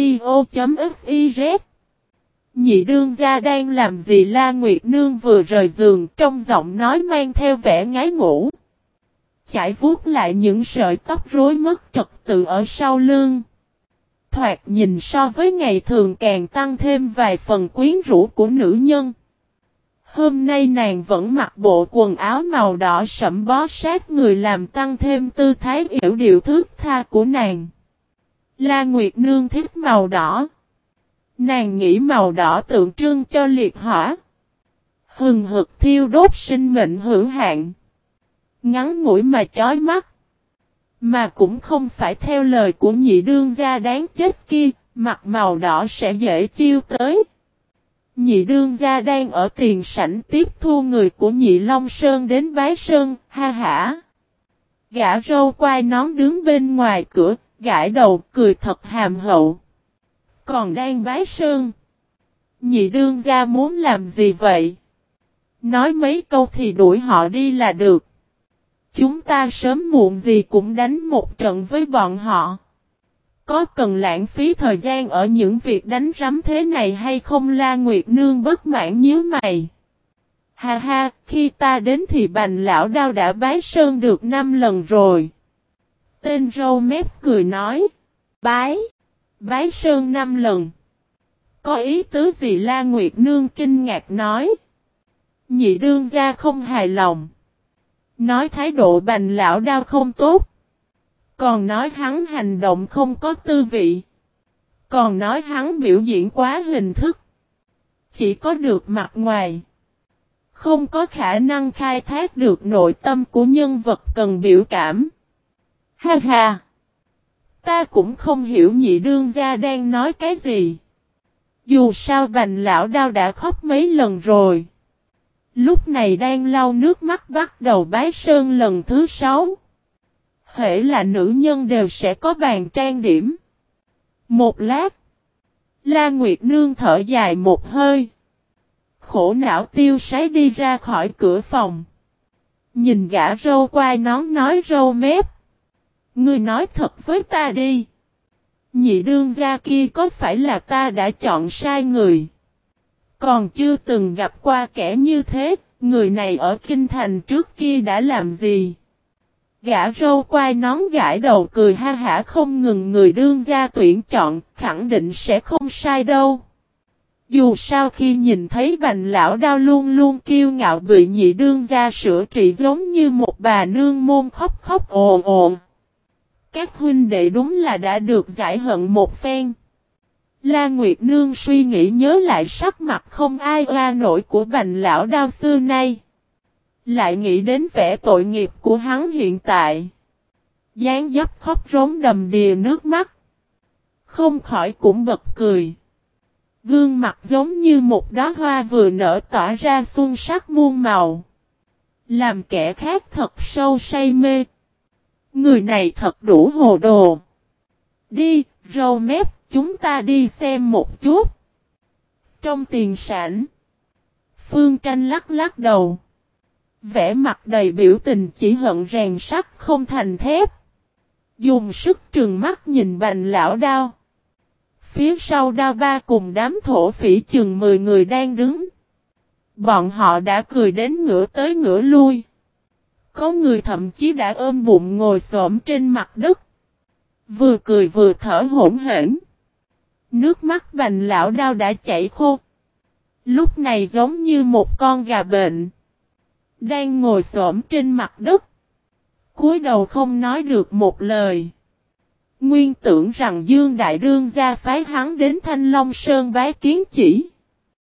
audio.fiz. Nhị đương gia đang làm gì? La Nguyệt Nương vừa rời giường, trong giọng nói mang theo vẻ ngái ngủ. Chải vuốt lại những sợi tóc rối mất trật tự ở sau lưng. Thoạt nhìn so với ngày thường càng tăng thêm vài phần quyến rũ của nữ nhân. Hôm nay nàng vẫn mặc bộ quần áo màu đỏ sẫm bó sát người làm tăng thêm tư thái yểu điệu thướt tha của nàng. La Nguyệt Nương thích màu đỏ. Nàng nghĩ màu đỏ tượng trưng cho liệt hỏa. Hừng hực thiêu đốt sinh mệnh hữu hạn. Ngắn ngủi mà chói mắt. Mà cũng không phải theo lời của nhị đương gia đáng chết kia, mặc màu đỏ sẽ dễ chiêu tới. Nhị đương gia đang ở tiền sảnh tiếp thu người của nhị Long Sơn đến bái sơn, ha hả. Gã râu quai nón đứng bên ngoài cửa, gãi đầu cười thật hàm hậu. Còn đang bái sơn. Nhị đương gia muốn làm gì vậy? Nói mấy câu thì đuổi họ đi là được. Chúng ta sớm muộn gì cũng đánh một trận với bọn họ. Có cần lãng phí thời gian ở những việc đánh rắm thế này hay không? La Nguyệt Nương bất mãn nhíu mày. Ha ha, khi ta đến thì Bành lão đao đã bái sơn được 5 lần rồi. Tên râu mép cười nói. Bái sơn 5 lần. Có ý tứ gì? La Nguyệt Nương kinh ngạc nói. Nhị đương gia không hài lòng. Nói thái độ Bành lão đao không tốt. Còn nói hắn hành động không có tư vị. Còn nói hắn biểu diễn quá hình thức. Chỉ có được mặt ngoài. Không có khả năng khai thác được nội tâm của nhân vật cần biểu cảm. Ha ha. Ta cũng không hiểu nhị đương gia đang nói cái gì. Dù sao Bành lão đao đã khóc mấy lần rồi. Lúc này đang lau nước mắt bắt đầu bái sơn lần thứ 6. Hễ là nữ nhân đều sẽ có bàn trang điểm. Một lát. La Nguyệt Nương thở dài một hơi. Khổ não tiêu sái đi ra khỏi cửa phòng. Nhìn gã râu quai nón nói râu mép. Ngươi nói thật với ta đi. Nhị đương gia kia có phải là ta đã chọn sai người? Còn chưa từng gặp qua kẻ như thế, người này ở kinh thành trước kia đã làm gì? Gã râu quai nón gãi đầu cười ha hả không ngừng. Người đương gia tuyển chọn, khẳng định sẽ không sai đâu. Dù sao khi nhìn thấy Bành lão đao luôn luôn kiêu ngạo bị nhị đương gia sửa trị giống như một bà nương môn khóc khóc ồ ồ. Các huynh đệ đúng là đã được giải hận một phen. La Nguyệt Nương suy nghĩ nhớ lại sắc mặt không ai oa nổi của Bành lão đao xưa nay. Lại nghĩ đến vẻ tội nghiệp của hắn hiện tại. Dáng dấp khóc rống đầm đìa nước mắt. Không khỏi cũng bật cười. Gương mặt giống như một đóa hoa vừa nở tỏa ra xuân sắc muôn màu. Làm kẻ khác thật sâu say mê. Người này thật đủ hồ đồ. Đi, râu mép, chúng ta đi xem một chút. Trong tiền sảnh. Phương Tranh lắc lắc đầu. Vẻ mặt đầy biểu tình chỉ hận rèn sắt không thành thép. Dùng sức trừng mắt nhìn Bành lão đao. Phía sau đao ba cùng đám thổ phỉ chừng 10 người đang đứng. Bọn họ đã cười đến ngửa tới ngửa lui. Có người thậm chí đã ôm bụng ngồi xổm trên mặt đất. Vừa cười vừa thở hổn hển. Nước mắt Bành lão đao đã chảy khô. Lúc này giống như một con gà bệnh. Đang ngồi xổm trên mặt đất. Cúi đầu không nói được một lời. Nguyên tưởng rằng Dương Đại Đương gia phái hắn đến Thanh Long Sơn bái kiến chỉ.